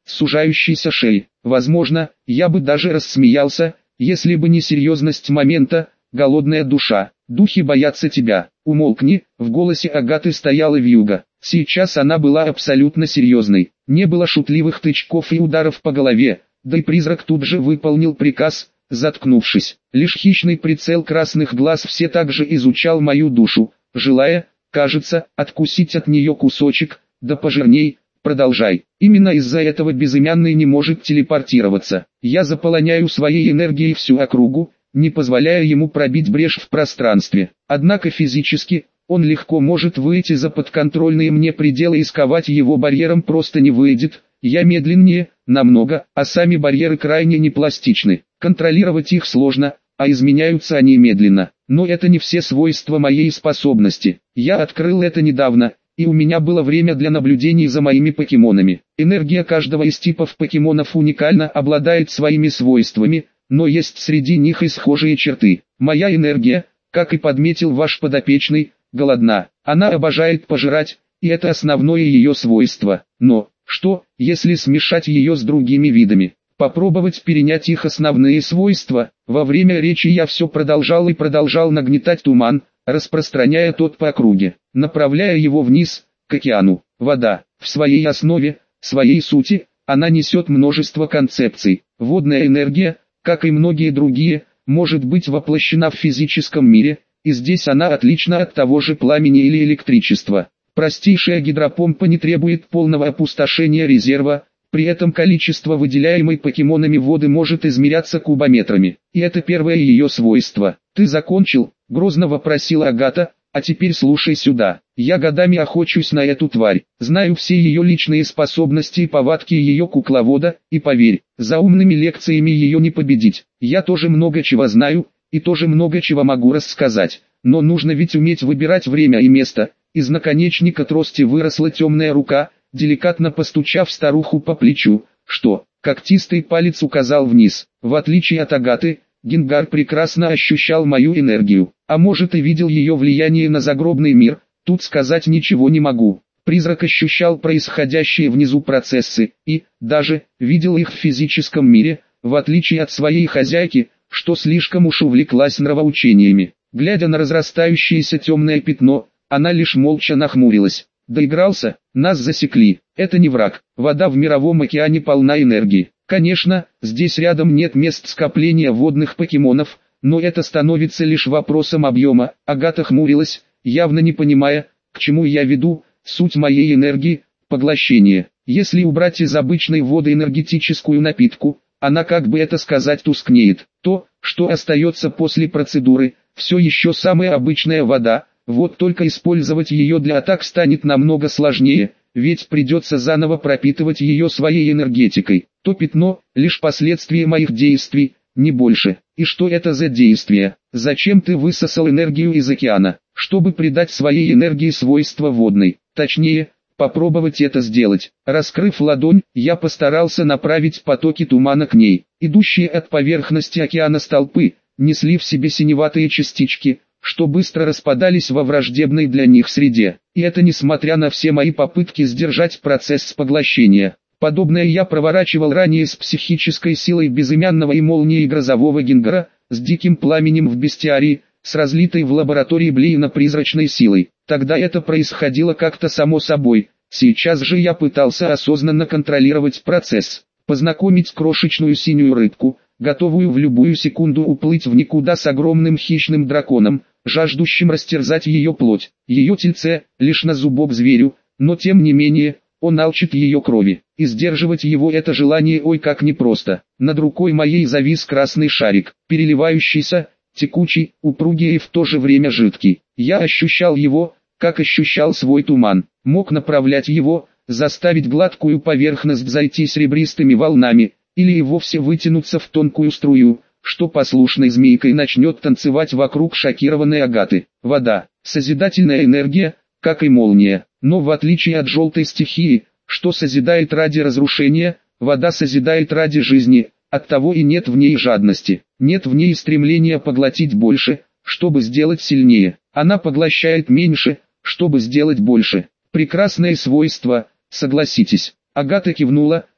сужающейся шеи. Возможно, я бы даже рассмеялся, если бы не серьезность момента, голодная душа. Духи боятся тебя. Умолкни, в голосе Агаты стояла вьюга. Сейчас она была абсолютно серьезной. Не было шутливых тычков и ударов по голове, да и призрак тут же выполнил приказ, заткнувшись. Лишь хищный прицел красных глаз все так же изучал мою душу, желая, кажется, откусить от нее кусочек, да пожирней. Продолжай. Именно из-за этого безымянный не может телепортироваться. Я заполоняю своей энергией всю округу, не позволяя ему пробить брешь в пространстве. Однако физически, он легко может выйти за подконтрольные мне пределы и сковать его барьером просто не выйдет. Я медленнее, намного, а сами барьеры крайне непластичны. Контролировать их сложно, а изменяются они медленно. Но это не все свойства моей способности. Я открыл это недавно, и у меня было время для наблюдений за моими покемонами. Энергия каждого из типов покемонов уникально обладает своими свойствами, но есть среди них и схожие черты. Моя энергия, как и подметил ваш подопечный, голодна. Она обожает пожирать, и это основное ее свойство. Но, что, если смешать ее с другими видами? Попробовать перенять их основные свойства? Во время речи я все продолжал и продолжал нагнетать туман, распространяя тот по округе, направляя его вниз, к океану. Вода, в своей основе, своей сути, она несет множество концепций. Водная энергия, как и многие другие, может быть воплощена в физическом мире, и здесь она отлична от того же пламени или электричества. Простейшая гидропомпа не требует полного опустошения резерва, при этом количество выделяемой покемонами воды может измеряться кубометрами. И это первое ее свойство. «Ты закончил?» — грозно вопросила Агата. «А теперь слушай сюда. Я годами охочусь на эту тварь. Знаю все ее личные способности и повадки ее кукловода, и поверь, за умными лекциями ее не победить. Я тоже много чего знаю, и тоже много чего могу рассказать. Но нужно ведь уметь выбирать время и место». Из наконечника трости выросла темная рука, деликатно постучав старуху по плечу, что, когтистый палец указал вниз. В отличие от Агаты, Генгар прекрасно ощущал мою энергию, а может и видел ее влияние на загробный мир, тут сказать ничего не могу. Призрак ощущал происходящие внизу процессы, и, даже, видел их в физическом мире, в отличие от своей хозяйки, что слишком уж увлеклась нравоучениями. Глядя на разрастающееся темное пятно, она лишь молча нахмурилась. Доигрался, нас засекли, это не враг, вода в мировом океане полна энергии. Конечно, здесь рядом нет мест скопления водных покемонов, но это становится лишь вопросом объема. Агата хмурилась, явно не понимая, к чему я веду, суть моей энергии, поглощение. Если убрать из обычной воды энергетическую напитку, она, как бы это сказать, тускнеет. То, что остается после процедуры, все еще самая обычная вода. Вот только использовать ее для атак станет намного сложнее, ведь придется заново пропитывать ее своей энергетикой. То пятно – лишь последствия моих действий, не больше. И что это за действия? Зачем ты высосал энергию из океана? Чтобы придать своей энергии свойства водной. Точнее, попробовать это сделать. Раскрыв ладонь, я постарался направить потоки тумана к ней. Идущие от поверхности океана столпы несли в себе синеватые частички, что быстро распадались во враждебной для них среде. И это несмотря на все мои попытки сдержать процесс поглощения. Подобное я проворачивал ранее с психической силой безымянного и молнии грозового Генгара, с диким пламенем в бестиарии, с разлитой в лаборатории Блейна призрачной силой. Тогда это происходило как-то само собой. Сейчас же я пытался осознанно контролировать процесс. Познакомить крошечную синюю рыбку, готовую в любую секунду уплыть в никуда с огромным хищным драконом, жаждущим растерзать ее плоть. Ее тельце, лишь на зубок зверю, но тем не менее, он алчит ее крови. И сдерживать его это желание ой как непросто. Над рукой моей завис красный шарик, переливающийся, текучий, упругий и в то же время жидкий. Я ощущал его, как ощущал свой туман. Мог направлять его, заставить гладкую поверхность зайти серебристыми волнами, или и вовсе вытянуться в тонкую струю, что послушной змейкой начнет танцевать вокруг шокированной Агаты. Вода, созидательная энергия, как и молния, но в отличие от желтой стихии, что созидает ради разрушения, вода созидает ради жизни, оттого и нет в ней жадности, нет в ней стремления поглотить больше, чтобы сделать сильнее, она поглощает меньше, чтобы сделать больше. Прекрасное свойство, согласитесь. Агата кивнула,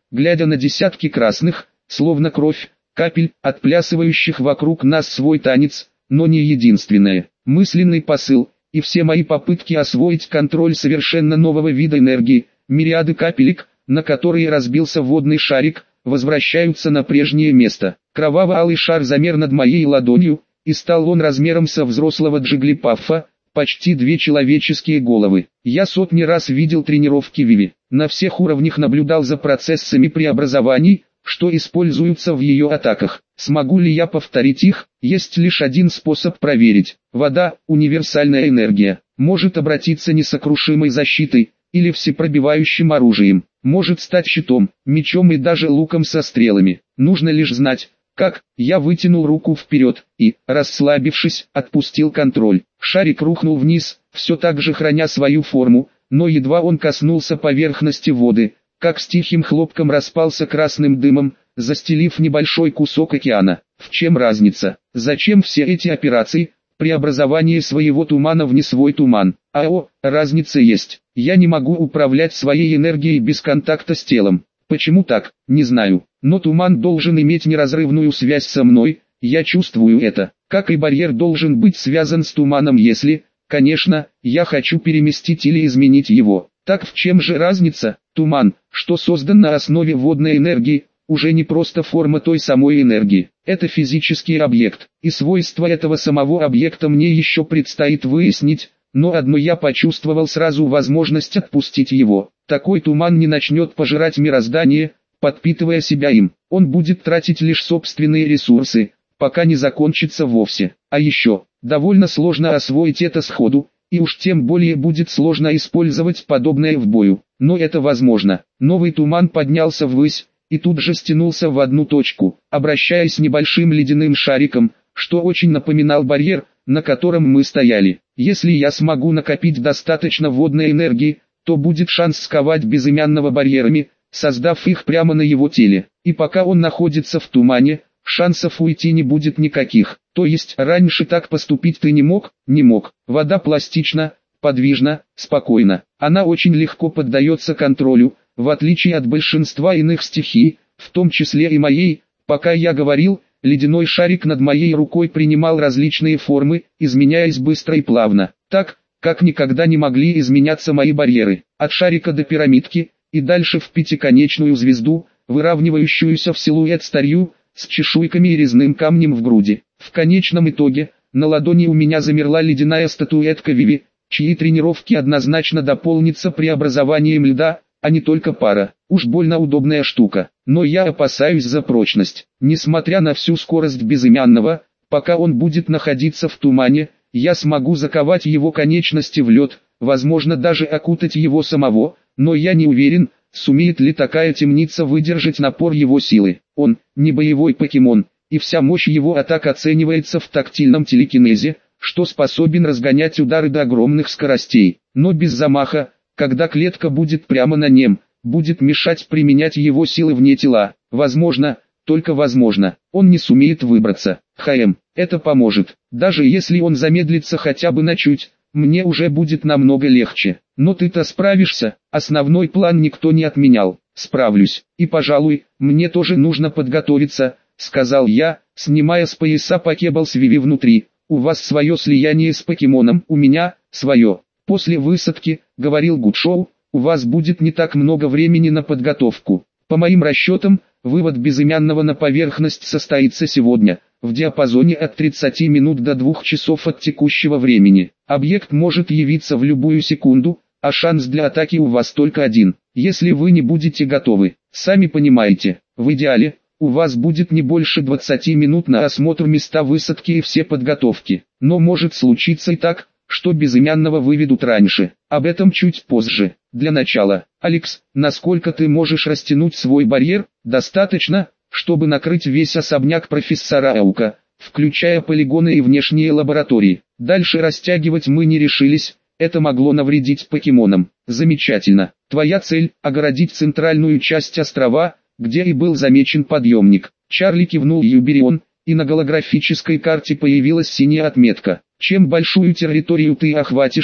глядя на десятки красных, словно кровь, капель, отплясывающих вокруг нас свой танец, но не единственное. Мысленный посыл, и все мои попытки освоить контроль совершенно нового вида энергии, мириады капелек, на которые разбился водный шарик, возвращаются на прежнее место. Кроваво-алый шар замер над моей ладонью, и стал он размером со взрослого Джиглипаффа, почти 2 человеческие головы. Я сотни раз видел тренировки Виви, на всех уровнях наблюдал за процессами преобразований, что используются в ее атаках. Смогу ли я повторить их? Есть лишь один способ проверить. Вода, универсальная энергия, может обратиться несокрушимой защитой, или всепробивающим оружием, может стать щитом, мечом и даже луком со стрелами. Нужно лишь знать, как. Я вытянул руку вперед и, расслабившись, отпустил контроль. Шарик рухнул вниз, все так же храня свою форму, но едва он коснулся поверхности воды, как с тихим хлопком распался красным дымом, застелив небольшой кусок океана. В чем разница? Зачем все эти операции? Преобразование своего тумана в не свой туман. Разница есть. Я не могу управлять своей энергией без контакта с телом. Почему так? Не знаю. Но туман должен иметь неразрывную связь со мной, я чувствую это. Как и барьер должен быть связан с туманом, если, конечно, я хочу переместить или изменить его. Так в чем же разница? Туман, что создан на основе водной энергии, уже не просто форма той самой энергии. Это физический объект, и свойства этого самого объекта мне еще предстоит выяснить, но одно я почувствовал сразу: возможность отпустить его. Такой туман не начнет пожирать мироздание, подпитывая себя им. Он будет тратить лишь собственные ресурсы, пока не закончится вовсе. А еще, довольно сложно освоить это сходу, и уж тем более будет сложно использовать подобное в бою. Но это возможно. Новый туман поднялся ввысь, и тут же стянулся в одну точку, обращаясь небольшим ледяным шариком, что очень напоминал барьер, на котором мы стояли. Если я смогу накопить достаточно водной энергии, то будет шанс сковать безымянного барьерами, создав их прямо на его теле. И пока он находится в тумане, шансов уйти не будет никаких. То есть раньше так поступить ты не мог? Не мог. Вода пластична, подвижна, спокойна. Она очень легко поддается контролю, в отличие от большинства иных стихий, в том числе и моей. Пока я говорил, ледяной шарик над моей рукой принимал различные формы, изменяясь быстро и плавно, так, как никогда не могли изменяться мои барьеры. От шарика до пирамидки, и дальше в пятиконечную звезду, выравнивающуюся в силуэт старью, с чешуйками и резным камнем в груди. В конечном итоге, на ладони у меня замерла ледяная статуэтка Виви, чьи тренировки однозначно дополнятся преобразованием льда, а не только пара. Уж больно удобная штука, но я опасаюсь за прочность. Несмотря на всю скорость безымянного, пока он будет находиться в тумане, я смогу заковать его конечности в лед, возможно даже окутать его самого, но я не уверен, сумеет ли такая темница выдержать напор его силы. Он не боевой покемон, и вся мощь его атак оценивается в тактильном телекинезе, что способен разгонять удары до огромных скоростей, но без замаха, когда клетка будет прямо на нем, будет мешать применять его силы вне тела. Возможно, только возможно, он не сумеет выбраться. Это поможет. Даже если он замедлится хотя бы на чуть, мне уже будет намного легче. Но ты-то справишься, основной план никто не отменял. Справлюсь, и пожалуй, мне тоже нужно подготовиться, сказал я, снимая с пояса покебал с Виви внутри. У вас свое слияние с покемоном, у меня свое. После высадки, говорил Гудшоу, у вас будет не так много времени на подготовку. По моим расчетам, вывод безымянного на поверхность состоится сегодня, в диапазоне от 30 минут до 2 часов от текущего времени. Объект может явиться в любую секунду, а шанс для атаки у вас только один, если вы не будете готовы. Сами понимаете, в идеале, у вас будет не больше 20 минут на осмотр места высадки и все подготовки. Но может случиться и так, что безымянного выведут раньше. Об этом чуть позже. Для начала, Алекс, насколько ты можешь растянуть свой барьер? Достаточно, чтобы накрыть весь особняк профессора Аука, включая полигоны и внешние лаборатории. Дальше растягивать мы не решились, это могло навредить покемонам. Замечательно. Твоя цель – огородить центральную часть острова, где и был замечен подъемник. Чарли кивнул Юберион, и на голографической карте появилась синяя отметка. Чем большую территорию ты охватишь,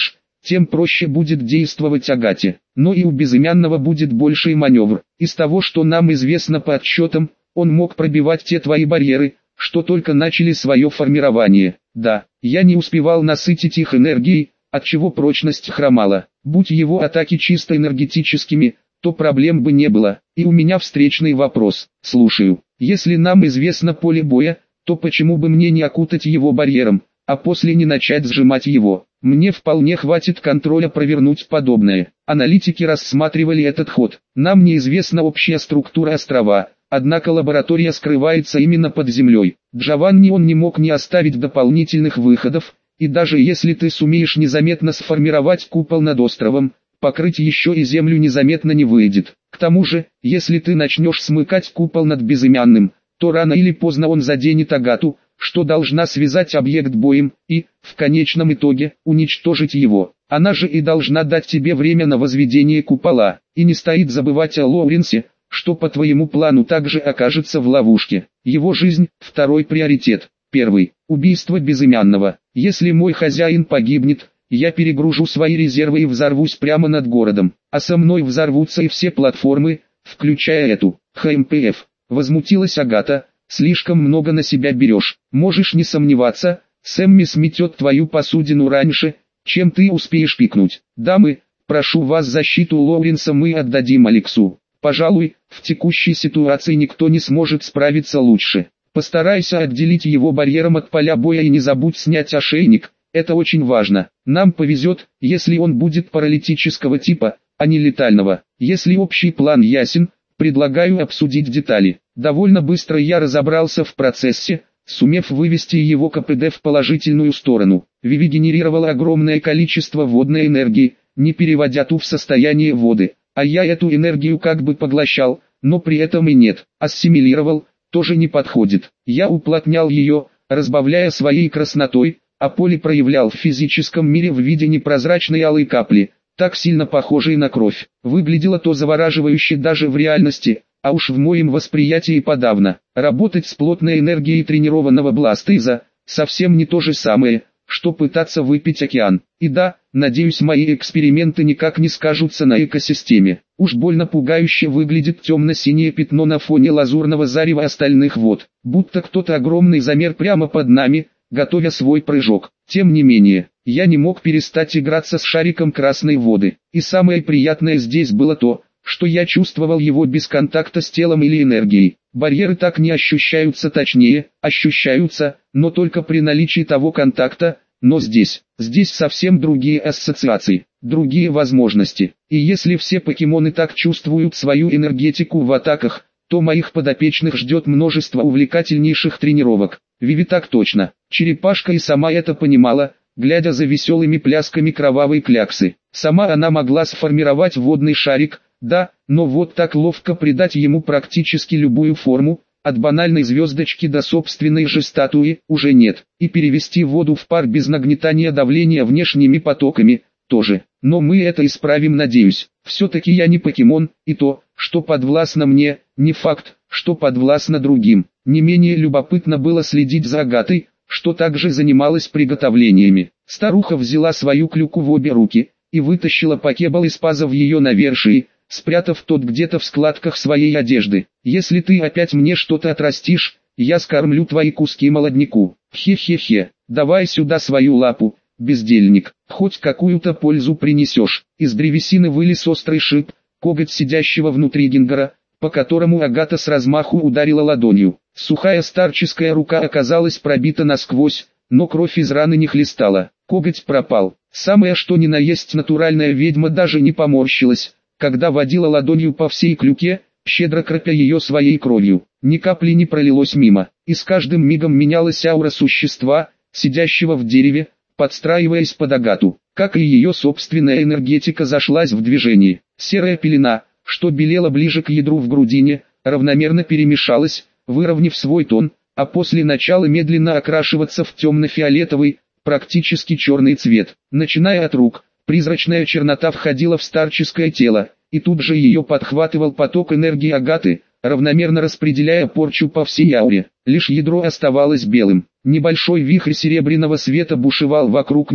тем проще будет действовать Агате. Но и у Безымянного будет больший маневр. Из того, что нам известно по отчетам, он мог пробивать те твои барьеры, что только начали свое формирование. Да, я не успевал насытить их энергией, отчего прочность хромала. Будь его атаки чисто энергетическими, то проблем бы не было. И у меня встречный вопрос. Слушаю. Если нам известно поле боя, то почему бы мне не окутать его барьером, а после не начать сжимать его? Мне вполне хватит контроля провернуть подобное. Аналитики рассматривали этот ход. Нам неизвестна общая структура острова, однако лаборатория скрывается именно под землей. Джованни он не мог не оставить дополнительных выходов, и даже если ты сумеешь незаметно сформировать купол над островом, покрыть еще и землю незаметно не выйдет. К тому же, если ты начнешь смыкать купол над Безымянным, то рано или поздно он заденет Агату, что должна связать объект боем, и, в конечном итоге, уничтожить его. Она же и должна дать тебе время на возведение купола. И не стоит забывать о Лоуренсе, что по твоему плану также окажется в ловушке. Его жизнь – второй приоритет. Первый – убийство Безымянного. Если мой хозяин погибнет, я перегружу свои резервы и взорвусь прямо над городом. А со мной взорвутся и все платформы, включая эту. ХМПФ. Возмутилась Агата. Слишком много на себя берешь. Можешь не сомневаться, Сэмми сметет твою посудину раньше, чем ты успеешь пикнуть. Дамы, прошу вас, защиту Лоуренса мы отдадим Алексу. Пожалуй, в текущей ситуации никто не сможет справиться лучше. Постарайся отделить его барьером от поля боя и не забудь снять ошейник. Это очень важно. Нам повезет, если он будет паралитического типа, а не летального. Если общий план ясен, предлагаю обсудить детали. Довольно быстро я разобрался в процессе, сумев вывести его КПД в положительную сторону. Виви генерировала огромное количество водной энергии, не переводя ту в состояние воды, а я эту энергию как бы поглощал, но при этом и нет, ассимилировал, тоже не подходит. Я уплотнял ее, разбавляя своей краснотой, а поле проявлял в физическом мире в виде непрозрачной алой капли, так сильно похожей на кровь. Выглядело то завораживающе даже в реальности, а уж в моем восприятии подавно. Работать с плотной энергией тренированного бластейза – совсем не то же самое, что пытаться выпить океан. И да, надеюсь, мои эксперименты никак не скажутся на экосистеме. Уж больно пугающе выглядит темно-синее пятно на фоне лазурного зарева остальных вод, будто кто-то огромный замер прямо под нами, готовя свой прыжок. Тем не менее, я не мог перестать играться с шариком красной воды. И самое приятное здесь было то, что я чувствовал его без контакта с телом или энергией. Барьеры так не ощущаются, точнее, ощущаются, но только при наличии того контакта, но здесь совсем другие ассоциации, другие возможности. И если все покемоны так чувствуют свою энергетику в атаках, то моих подопечных ждет множество увлекательнейших тренировок. Виви так точно. Черепашка и сама это понимала, глядя за веселыми плясками кровавой кляксы. Сама она могла сформировать водный шарик, да, но вот так ловко придать ему практически любую форму, от банальной звездочки до собственной же статуи, уже нет. И перевести воду в пар без нагнетания давления внешними потоками, тоже. Но мы это исправим, надеюсь. Все-таки я не покемон, и то, что подвластно мне, не факт, что подвластно другим. Не менее любопытно было следить за Агатой, что также занималась приготовлениями. Старуха взяла свою клюку в обе руки и вытащила покебал из паза в ее навершии, спрятав тот где-то в складках своей одежды. «Если ты опять мне что-то отрастишь, я скормлю твои куски молодняку. Хе-хе-хе, давай сюда свою лапу, бездельник, хоть какую-то пользу принесешь». Из древесины вылез острый шип, коготь сидящего внутри Гингера, по которому Агата с размаху ударила ладонью. Сухая старческая рука оказалась пробита насквозь, но кровь из раны не хлестала. Коготь пропал. Самое что ни на есть натуральная ведьма даже не поморщилась, когда водила ладонью по всей клюке, щедро кропя ее своей кровью. Ни капли не пролилось мимо, и с каждым мигом менялась аура существа, сидящего в дереве, подстраиваясь под Агату. Как и ее собственная энергетика зашлась в движении. Серая пелена, что белела ближе к ядру в грудине, равномерно перемешалась, выровняв свой тон, а после начала медленно окрашиваться в темно-фиолетовый, практически черный цвет. Начиная от рук, призрачная чернота входила в старческое тело, и тут же ее подхватывал поток энергии Агаты, равномерно распределяя порчу по всей ауре. Лишь ядро оставалось белым. Небольшой вихрь серебряного света бушевал вокруг него,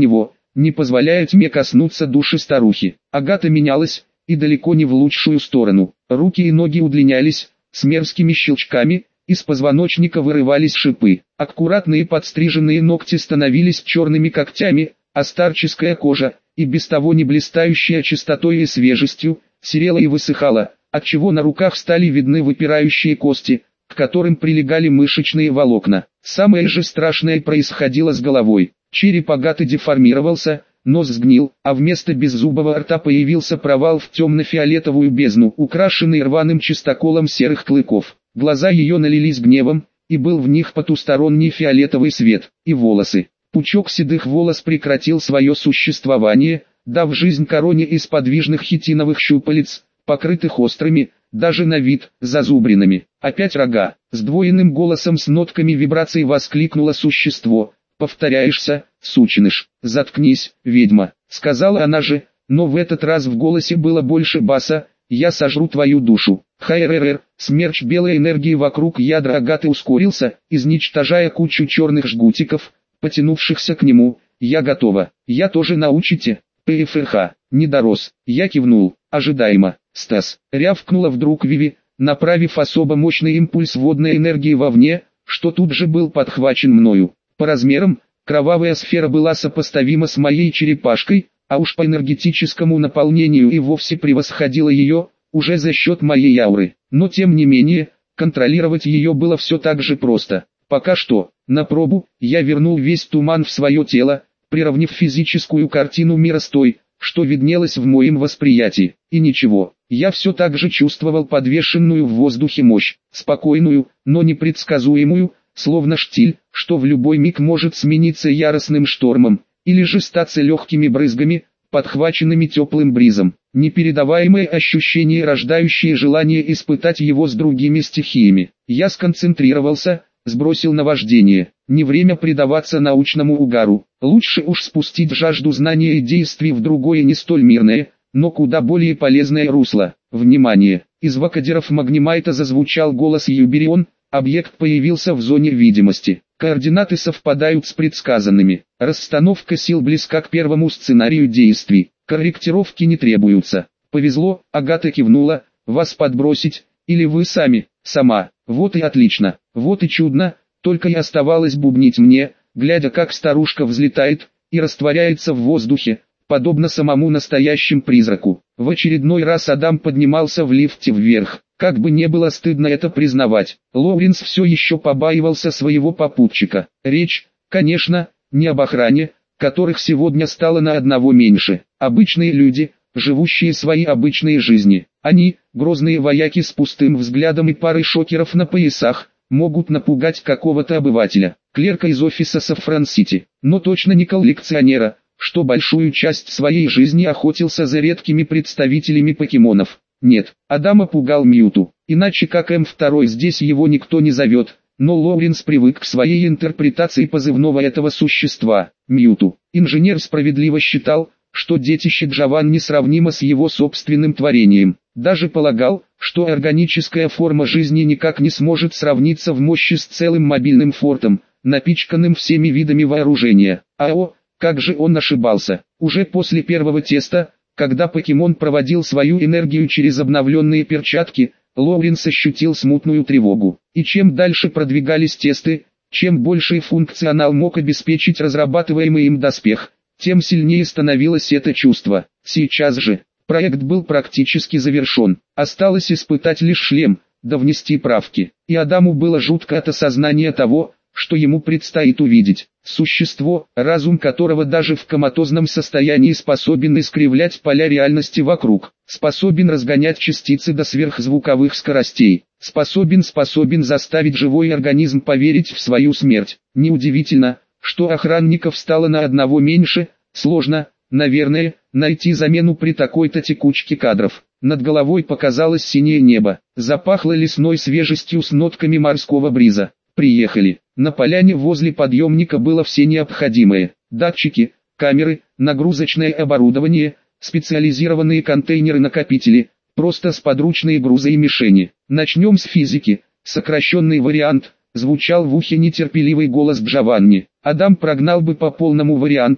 не позволяя тьме коснуться души старухи. Агата менялась, и далеко не в лучшую сторону. Руки и ноги удлинялись, с мерзкими щелчками, из позвоночника вырывались шипы. Аккуратные подстриженные ногти становились черными когтями, а старческая кожа, и без того не блистающая чистотой и свежестью, серела и высыхала, отчего на руках стали видны выпирающие кости, к которым прилегали мышечные волокна. Самое же страшное происходило с головой. Череп Агаты деформировался, нос сгнил, а вместо беззубого рта появился провал в темно-фиолетовую бездну, украшенный рваным чистоколом серых клыков. Глаза ее налились гневом, и был в них потусторонний фиолетовый свет, и волосы. Пучок седых волос прекратил свое существование, дав жизнь короне из подвижных хитиновых щупалец, покрытых острыми, даже на вид, зазубринами. Опять рога. Сдвоенным голосом с нотками вибраций воскликнуло существо. «Повторяешься, сученыш, заткнись, ведьма», — сказала она же, но в этот раз в голосе было больше баса. «Я сожру твою душу». ХРР, смерч белой энергии вокруг ядра Агаты ускорился, изничтожая кучу черных жгутиков, потянувшихся к нему. «Я готова. Я тоже научите?» ПФРХ. Не дорос. Я кивнул. Ожидаемо. «Стас», — рявкнула вдруг Виви, направив особо мощный импульс водной энергии вовне, что тут же был подхвачен мною. По размерам, кровавая сфера была сопоставима с моей черепашкой, а уж по энергетическому наполнению и вовсе превосходила ее, уже за счет моей ауры. Но тем не менее, контролировать ее было все так же просто. Пока что, на пробу, я вернул весь туман в свое тело, приравнив физическую картину мира с той, что виднелось в моем восприятии. И ничего, я все так же чувствовал подвешенную в воздухе мощь, спокойную, но непредсказуемую, словно штиль, что в любой миг может смениться яростным штормом, или же статься легкими брызгами, подхваченными теплым бризом. Непередаваемое ощущение, рождающее желание испытать его с другими стихиями. Я сконцентрировался, сбросил наваждение. Не время предаваться научному угару. Лучше уж спустить жажду знания и действий в другое не столь мирное, но куда более полезное русло. Внимание! Из вакадеров Магнимайта зазвучал голос Юберион. Объект появился в зоне видимости. Координаты совпадают с предсказанными. Расстановка сил близка к первому сценарию действий. Корректировки не требуются. Повезло, Агата кивнула. Вас подбросить, или вы сами? Сама. Вот и отлично. Вот и чудно. Только и оставалось бубнить мне, глядя как старушка взлетает и растворяется в воздухе, подобно самому настоящему призраку. В очередной раз Адам поднимался в лифте вверх. Как бы не было стыдно это признавать, Лоуренс все еще побаивался своего попутчика. Речь, конечно, не об охране, которых сегодня стало на одного меньше. Обычные люди, живущие свои обычные жизни. Они, грозные вояки с пустым взглядом и парой шокеров на поясах, могут напугать какого-то обывателя, клерка из офиса Сафран-Сити, но точно не коллекционера, что большую часть своей жизни охотился за редкими представителями покемонов. Нет, Адама пугал Мьюту, иначе как М2 здесь его никто не зовет, но Лоуренс привык к своей интерпретации позывного этого существа, Мьюту. Инженер справедливо считал, что детище Джован несравнимо с его собственным творением. Даже полагал, что органическая форма жизни никак не сможет сравниться в мощи с целым мобильным фортом, напичканным всеми видами вооружения. Как же он ошибался. Уже после первого теста, когда покемон проводил свою энергию через обновленные перчатки, Лоуренс ощутил смутную тревогу. И чем дальше продвигались тесты, чем больший функционал мог обеспечить разрабатываемый им доспех, тем сильнее становилось это чувство. Сейчас же, проект был практически завершен. Осталось испытать лишь шлем, да внести правки. И Адаму было жутко от осознания того, что ему предстоит увидеть. Существо, разум которого даже в коматозном состоянии способен искривлять поля реальности вокруг, способен разгонять частицы до сверхзвуковых скоростей, способен заставить живой организм поверить в свою смерть. Неудивительно, что охранников стало на одного меньше. Сложно, наверное, найти замену при такой-то текучке кадров. Над головой показалось синее небо, запахло лесной свежестью с нотками морского бриза. Приехали. На поляне возле подъемника было все необходимое. Датчики, камеры, нагрузочное оборудование, специализированные контейнеры-накопители, просто сподручные грузы и мишени. Начнем с физики. Сокращенный вариант, звучал в ухе нетерпеливый голос Джованни. Адам прогнал бы по полному варианту,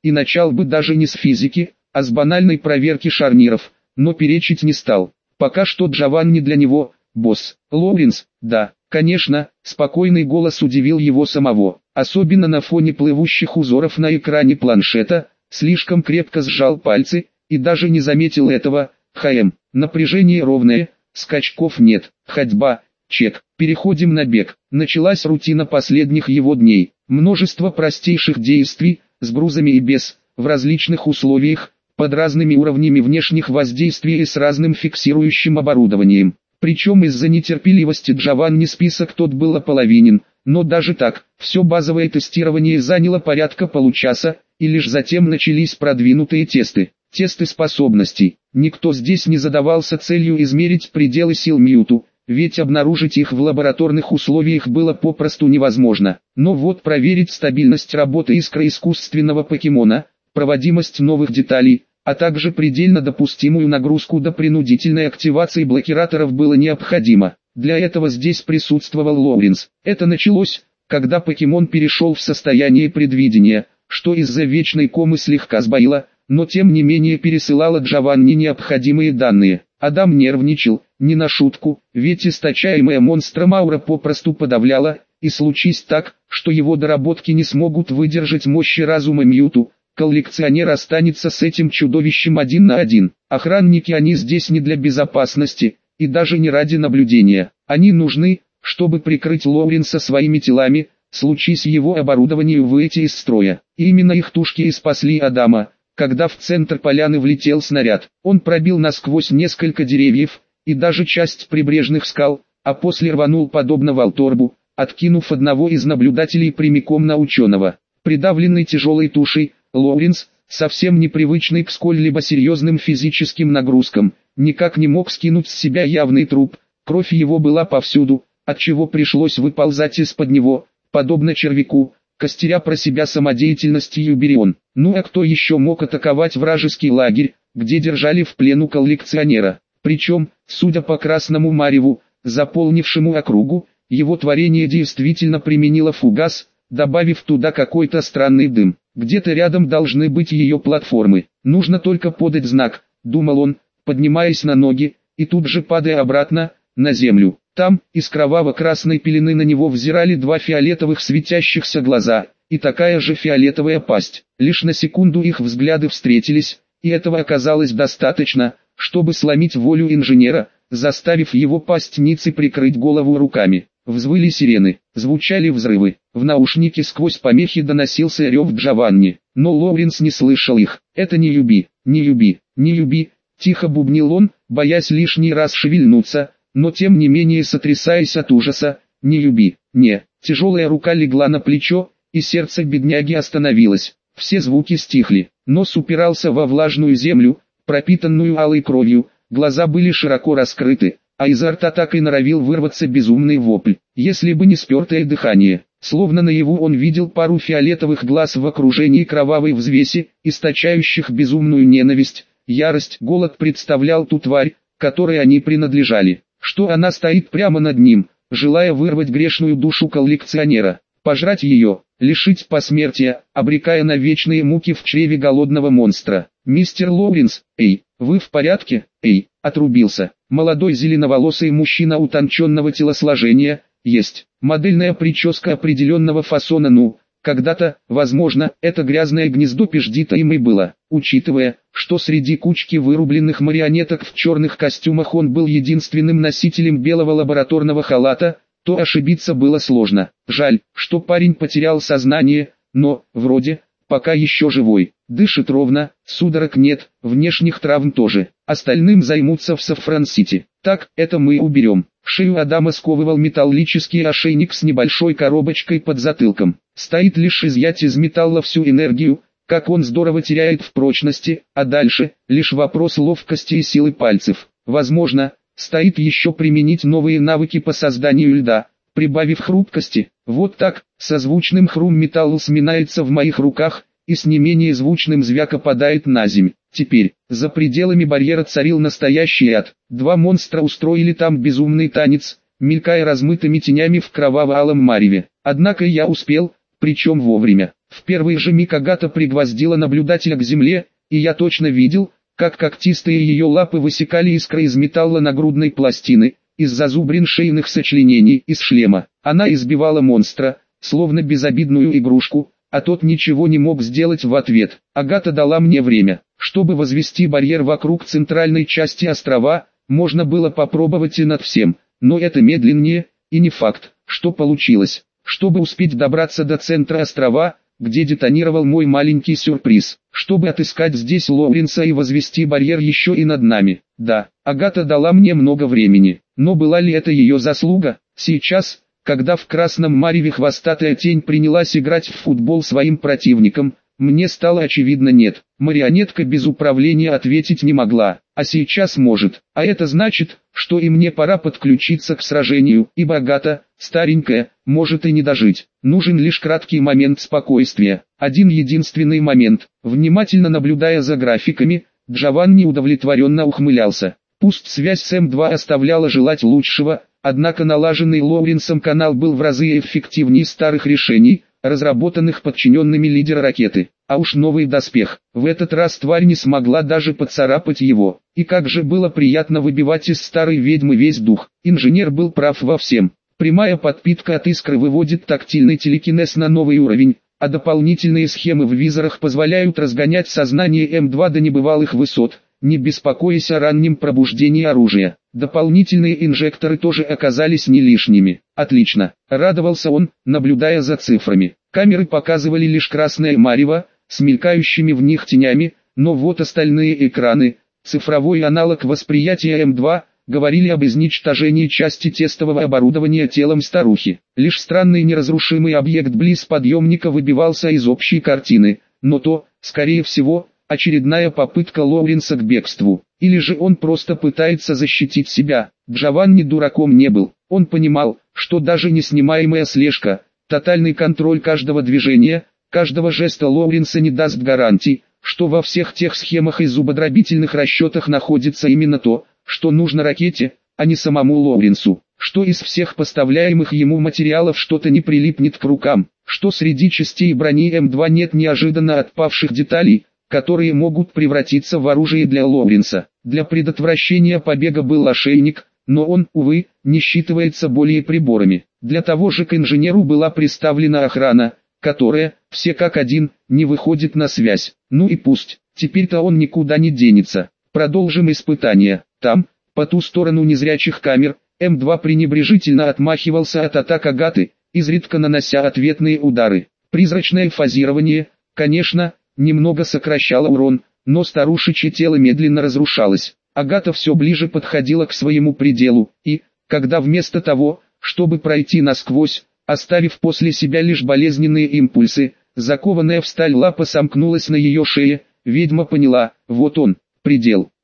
и начал бы даже не с физики, а с банальной проверки шарниров, но перечить не стал. Пока что Джованни для него – босс. Лоуренс, да, конечно, спокойный голос удивил его самого, особенно на фоне плывущих узоров на экране планшета, слишком крепко сжал пальцы, и даже не заметил этого. Напряжение ровное, скачков нет, ходьба, чек, переходим на бег. Началась рутина последних его дней, множество простейших действий, с грузами и без, в различных условиях, под разными уровнями внешних воздействий и с разным фиксирующим оборудованием. Причем из-за нетерпеливости Джованни список тот был ополовинен, но даже так, все базовое тестирование заняло порядка получаса, и лишь затем начались продвинутые тесты. Тесты способностей. Никто здесь не задавался целью измерить пределы сил Мьюту, ведь обнаружить их в лабораторных условиях было попросту невозможно. Но вот проверить стабильность работы искры искусственного покемона, проводимость новых деталей, а также предельно допустимую нагрузку до принудительной активации блокираторов было необходимо. Для этого здесь присутствовал Лоуренс. Это началось, когда покемон перешел в состояние предвидения, что из-за вечной комы слегка сбоило, но тем не менее пересылала Джованни необходимые данные. Адам нервничал, не на шутку, ведь источаемая монстром аура попросту подавляла, и случись так, что его доработки не смогут выдержать мощи разума Мьюту, коллекционер останется с этим чудовищем один на один. Охранники они здесь не для безопасности, и даже не ради наблюдения. Они нужны, чтобы прикрыть Лоуренса своими телами, случись его оборудованию выйти из строя. И именно их тушки и спасли Адама, когда в центр поляны влетел снаряд. Он пробил насквозь несколько деревьев, и даже часть прибрежных скал, а после рванул подобно Волторбу, откинув одного из наблюдателей прямиком на ученого. Придавленный тяжелой тушей, Лоуренс, совсем непривычный к сколь-либо серьезным физическим нагрузкам, никак не мог скинуть с себя явный труп, кровь его была повсюду, отчего пришлось выползать из-под него, подобно червяку, костеря про себя самодеятельность Юберион. Ну а кто еще мог атаковать вражеский лагерь, где держали в плену коллекционера? Причем, судя по красному мареву, заполнившему округу, его творение действительно применило фугас, добавив туда какой-то странный дым. Где-то рядом должны быть ее платформы. Нужно только подать знак, думал он, поднимаясь на ноги, и тут же падая обратно, на землю. Там, из кроваво-красной пелены на него взирали два фиолетовых светящихся глаза, и такая же фиолетовая пасть. Лишь на секунду их взгляды встретились, и этого оказалось достаточно, чтобы сломить волю инженера, заставив его пасть ниц и прикрыть голову руками. Взвыли сирены, звучали взрывы, в наушнике сквозь помехи доносился рев Джованни, но Лоуренс не слышал их. «Это не люби, не люби, не люби», тихо бубнил он, боясь лишний раз шевельнуться, но тем не менее сотрясаясь от ужаса. «Не люби, не». Тяжелая рука легла на плечо, и сердце бедняги остановилось. Все звуки стихли, нос упирался во влажную землю, пропитанную алой кровью, глаза были широко раскрыты, а изо рта так и норовил вырваться безумный вопль. Если бы не спертое дыхание, словно наяву он видел пару фиолетовых глаз в окружении кровавой взвеси, источающих безумную ненависть, ярость. Голод представлял ту тварь, которой они принадлежали, что она стоит прямо над ним, желая вырвать грешную душу коллекционера, пожрать ее, лишить посмертия, обрекая на вечные муки в чреве голодного монстра. «Мистер Лоуренс, эй, вы в порядке?» «Эй», отрубился. Молодой зеленоволосый мужчина утонченного телосложения, есть. Модельная прическа определенного фасона. Ну, когда-то, возможно, это грязное гнездо пиждита им и было. Учитывая, что среди кучки вырубленных марионеток в черных костюмах он был единственным носителем белого лабораторного халата, то ошибиться было сложно. Жаль, что парень потерял сознание, но, вроде, пока еще живой. Дышит ровно, судорог нет, внешних травм тоже. Остальным займутся в Саффран-Сити. Так, это мы уберем. Шею Адама сковывал металлический ошейник с небольшой коробочкой под затылком. Стоит лишь изъять из металла всю энергию, как он здорово теряет в прочности, а дальше, лишь вопрос ловкости и силы пальцев. Возможно, стоит еще применить новые навыки по созданию льда, прибавив хрупкости. Вот так, со звучным хрум металл сминается в моих руках, и с не менее звучным звяк опадает на земь. Теперь, за пределами барьера царил настоящий ад. Два монстра устроили там безумный танец, мелькая размытыми тенями в кроваво-алом мареве. Однако я успел, причем вовремя. В первый же миг Агата пригвоздила наблюдателя к земле, и я точно видел, как когтистые ее лапы высекали искры из металла нагрудной пластины, из зазубрин шейных сочленений, из шлема. Она избивала монстра, словно безобидную игрушку, а тот ничего не мог сделать в ответ. Агата дала мне время, чтобы возвести барьер вокруг центральной части острова. Можно было попробовать и над всем, но это медленнее, и не факт, что получилось. Чтобы успеть добраться до центра острова, где детонировал мой маленький сюрприз, чтобы отыскать здесь Лоуренса и возвести барьер еще и над нами. Да, Агата дала мне много времени, но была ли это ее заслуга? Сейчас, когда в красном мареве хвостатая тень принялась играть в футбол своим противником, мне стало очевидно нет. Марионетка без управления ответить не могла, а сейчас может. А это значит, что и мне пора подключиться к сражению, ибо Агата, старенькая, может и не дожить. Нужен лишь краткий момент спокойствия. Один единственный момент. Внимательно наблюдая за графиками, Джованни удовлетворенно ухмылялся. Пусть связь с М2 оставляла желать лучшего, однако налаженный Лоуренсом канал был в разы эффективнее старых решений, разработанных подчиненными лидера ракеты. А уж новый доспех. В этот раз тварь не смогла даже поцарапать его. И как же было приятно выбивать из старой ведьмы весь дух. Инженер был прав во всем. Прямая подпитка от искры выводит тактильный телекинез на новый уровень, а дополнительные схемы в визорах позволяют разгонять сознание М2 до небывалых высот, не беспокоясь о раннем пробуждении оружия. Дополнительные инжекторы тоже оказались не лишними. Отлично, радовался он, наблюдая за цифрами. Камеры показывали лишь красное марево, с мелькающими в них тенями, но вот остальные экраны, цифровой аналог восприятия М2, говорили об изничтожении части тестового оборудования телом старухи. Лишь странный неразрушимый объект близ подъемника выбивался из общей картины, но то, скорее всего, очередная попытка Лоуренса к бегству. Или же он просто пытается защитить себя. Джованни дураком не был. Он понимал, что даже неснимаемая слежка, тотальный контроль каждого движения, каждого жеста Лоуренса не даст гарантий, что во всех тех схемах и зубодробительных расчетах находится именно то, что нужно ракете, а не самому Лоуренсу. Что из всех поставляемых ему материалов что-то не прилипнет к рукам, что среди частей брони М2 нет неожиданно отпавших деталей, которые могут превратиться в оружие для Лоуренса. Для предотвращения побега был ошейник, но он, увы, не считывается более приборами. Для того же к инженеру была приставлена охрана, которая, все как один, не выходит на связь. Ну и пусть, теперь-то он никуда не денется. Продолжим испытания. Там, по ту сторону незрячих камер, М2 пренебрежительно отмахивался от атак Агаты, изредка нанося ответные удары. Призрачное фазирование, конечно, немного сокращало урон, но старушечье тело медленно разрушалось. Агата все ближе подходила к своему пределу, и, когда вместо того, чтобы пройти насквозь, оставив после себя лишь болезненные импульсы, закованная в сталь лапа сомкнулась на ее шее, ведьма поняла, вот он, предел.